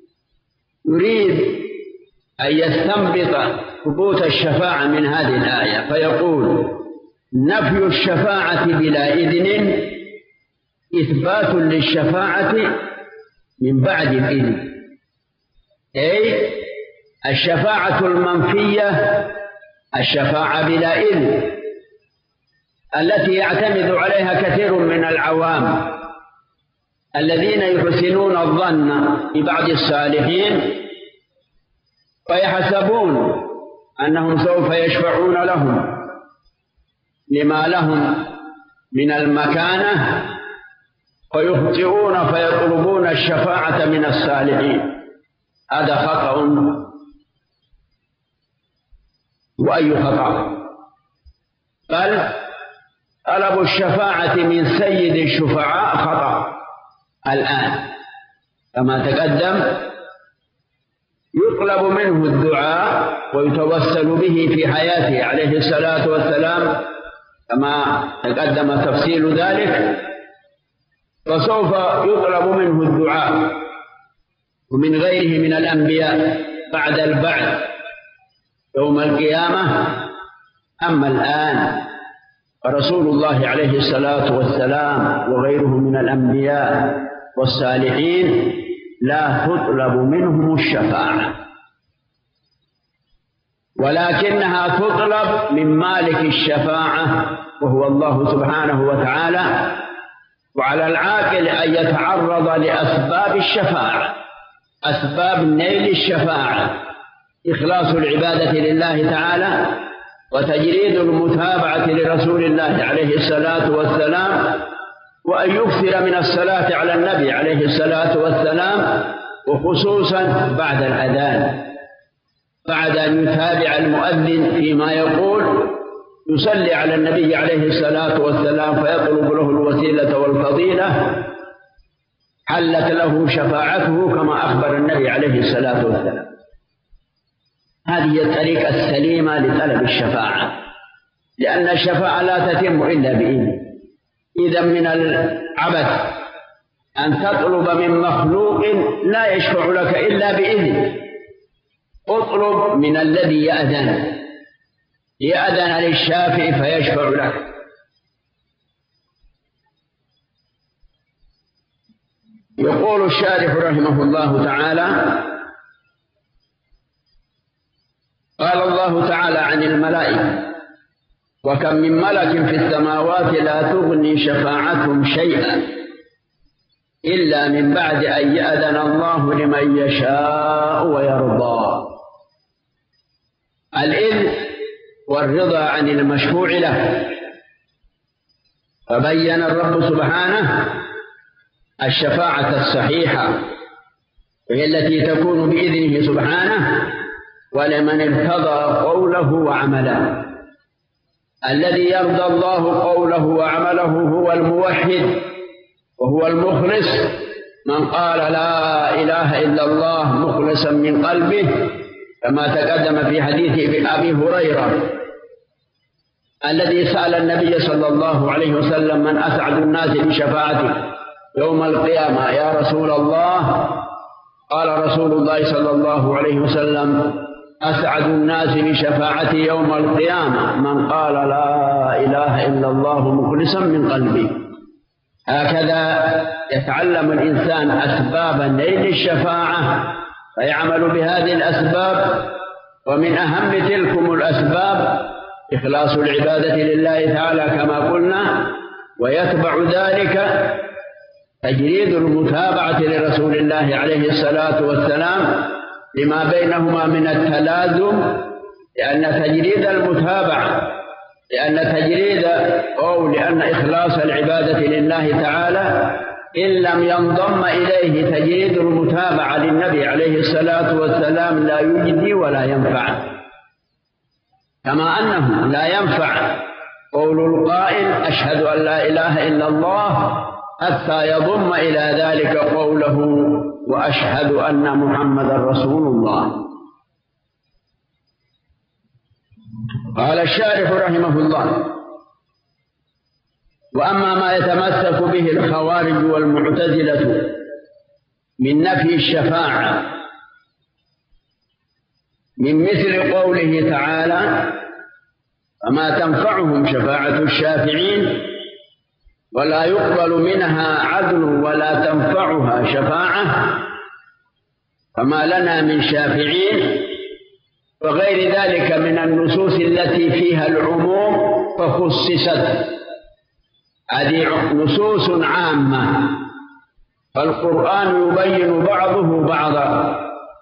S2: يريد أن يستنبط ثبوت الشفاعة من هذه الآية، فيقول: نفي الشفاعة بلا إذن إثبات للشفاعة من بعد الإذن، أي الشفاعة المنفية الشفاعة بلا إذن التي يعتمد عليها كثير من العوام الذين يحسنون الظن ببعض الصالحين فيحسبون أنهم سوف يشفعون لهم لما لهم من المكانة، ويخطئون فيطلبون الشفاعة من الصالحين. هذا خطأ، وأي خطأ؟ بل طلب الشفاعة من سيد الشفعاء خطأ الآن كما تقدم. يطلب منه الدعاء ويتوسل به في حياته عليه الصلاة والسلام كما تقدم تفصيل ذلك، فسوف يطلب منه الدعاء ومن غيره من الأنبياء بعد البعث يوم القيامة. أما الآن فرسول الله عليه الصلاة والسلام وغيره من الأنبياء والصالحين لا تطلب منهم الشفاعة، ولكنها تطلب من مالك الشفاعة وهو الله سبحانه وتعالى. وعلى العاقل أن يتعرض لأسباب الشفاعة، أسباب نيل الشفاعة: إخلاص العبادة لله تعالى، وتجريد المتابعة لرسول الله عليه الصلاة والسلام، وأن يكثر من الصلاة على النبي عليه الصلاة والسلام، وخصوصا بعد الأذان، بعد أن يتابع المؤذن فيما يقول يصلي على النبي عليه الصلاة والسلام فيطلب له الوسيلة والفضيلة، حلت له شفاعته كما أخبر النبي عليه الصلاة والسلام. هذه الطريقة السليمة لطلب الشفاعة، لأن الشفاعة لا تتم إلا بإذنه. إذا من العبث أن تطلب من مخلوق لا يشفع لك إلا بإذنه. اطلب من الذي يأذن يأذن للشافع فيشفع لك. يقول الشارح رحمه الله تعالى: قال الله تعالى عن الملائكة: وكم من ملك في السماوات لا تغني شفاعتهم شيئا إلا من بعد أن يأذن الله لمن يشاء ويرضى. الإذن والرضا عن المشفوع له. فبين الرب سبحانه الشفاعة الصحيحة وهي التي تكون بإذنه سبحانه ولمن ارتضى قوله وعمله. الذي يرضى الله قوله وعمله هو الموحد وهو المخلص، من قال لا إله إلا الله مخلصا من قلبه، كما تقدم في حديث أبي هريرة الذي سأل النبي صلى الله عليه وسلم: من أسعد الناس بشفاعتك يوم القيامة يا رسول الله؟ قال رسول الله صلى الله عليه وسلم: أسعد الناس بشفاعتي يوم القيامة من قال لا إله إلا الله مخلصا من قلبه. هكذا يتعلم الإنسان أسباب نيل الشفاعة فيعمل بهذه الأسباب. ومن أهم تلكم الأسباب إخلاص العبادة لله تعالى كما قلنا، ويتبع ذلك تجريد المتابعة لرسول الله عليه الصلاة والسلام لما بينهما من التلازم، لأن تجريد المتابعة لأن تجريد أو لأن إخلاص العبادة لله تعالى إن لم ينضم إليه تجريد المتابعة للنبي عليه الصلاة والسلام لا يجدي ولا ينفع. كما أنه لا ينفع قول القائل أشهد أن لا إله إلا الله حتى يضم إلى ذلك قوله وأشهد أن محمدا رسول الله. قال الشارح رحمه الله: وأما ما يتمسك به الخوارج والمعتزلة من نفي الشفاعة من مثل قوله تعالى: فما تنفعهم شفاعة الشافعين ولا يقبل منها عدل ولا تنفعها شفاعة فما لنا من شافعين، وغير ذلك من النصوص التي فيها العموم فخصصت. هذه نصوص عامة، فالقرآن يبين بعضه بعضا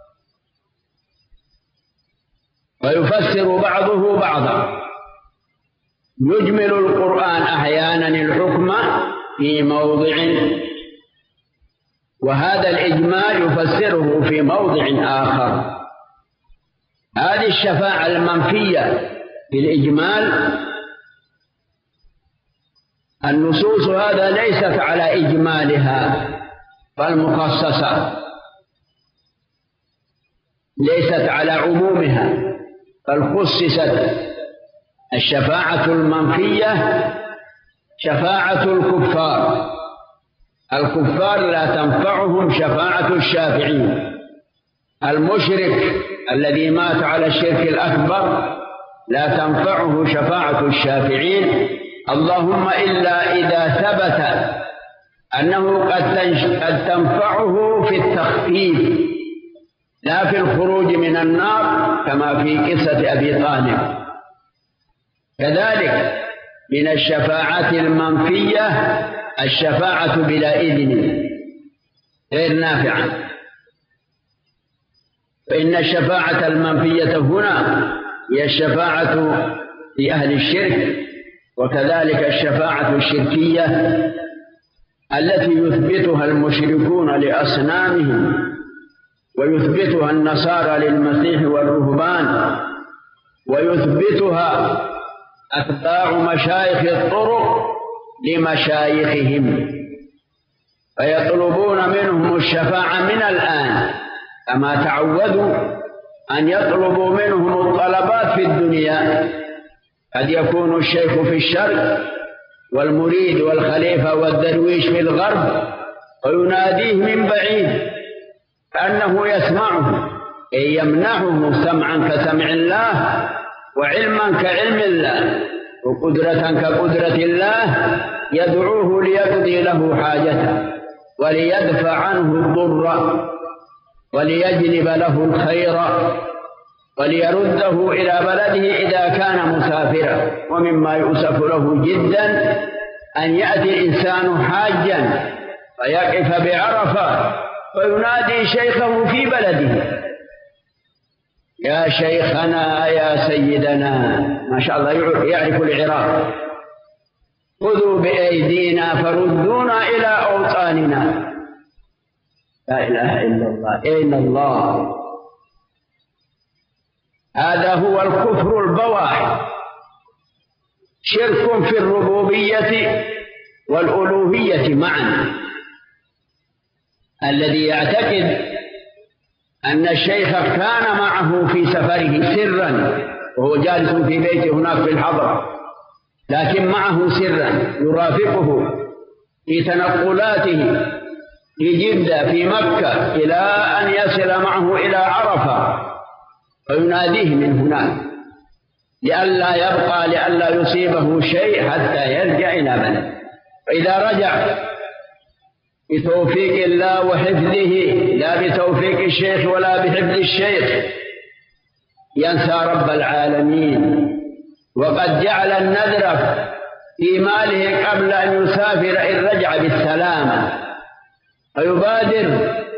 S2: ويفسر بعضه بعضا. يجمل القرآن أحيانا الحكم في موضع، وهذا الإجمال يفسره في موضع آخر. هذه الشفاعة المنفية بالإجمال النصوص هذا ليست على إجمالها بل مخصصة، ليست على عمومها، بل خصصت الشفاعة المنفية شفاعة الكفار. الكفار لا تنفعهم شفاعة الشافعين. المشرك الذي مات على الشرك الأكبر لا تنفعه شفاعة الشافعين، اللهم إلا إذا ثبت أنه قد تنفعه في التخفيف لا في الخروج من النار، كما في قصة أبي طالب. كذلك من الشفاعات المنفية الشفاعة بلا إذن غير نافعة، فإن الشفاعة المنفية هنا هي الشفاعة في أهل الشرك، وكذلك الشفاعة الشركية التي يثبتها المشركون لأصنامهم ويثبتها النصارى للمسيح والرهبان ويثبتها أتباع مشايخ الطرق لمشايخهم، فيطلبون منهم الشفاعة من الآن كما تعودوا أن يطلبوا منهم الطلبات في الدنيا. قد يكون الشيخ في الشرق والمريد والخليفة والدرويش في الغرب ويناديه من بعيد كأنه يسمعه، أي يمنحه سمعا كسمع الله وعلما كعلم الله وقدرة كقدرة الله، يدعوه ليقضي له حاجته وليدفع عنه الضر وليجلب له الخير وليرده إلى بلده إذا كان مسافرا. ومما يؤسف له جدا أن يأتي الإنسان حاجا فيقف بعرفة وينادي شيخه في بلده: يا شيخنا يا سيدنا، ما شاء الله يعرف العراق، خذوا بأيدينا فردونا إلى أوطاننا. لا إله إلا الله، أين الله؟ هذا هو الكفر البواح، شرك في الربوبية والألوهية معا. الذي يعتقد أن الشيخ كان معه في سفره سرا وهو جالس في بيته هناك في الحضرة، لكن معه سرا يرافقه في تنقلاته في جدة في مكة إلى أن يصل معه إلى عرفة ويناديه من هناك لئلا يبقى لئلا يصيبه شيء حتى يرجع إلى بلده. فإذا رجع بتوفيق الله وحفظه لا بتوفيق الشيخ ولا بحفظ الشيخ ينسى رب العالمين، وقد جعل النذر في ماله قبل أن يسافر إن رجع بالسلامة، فيبادر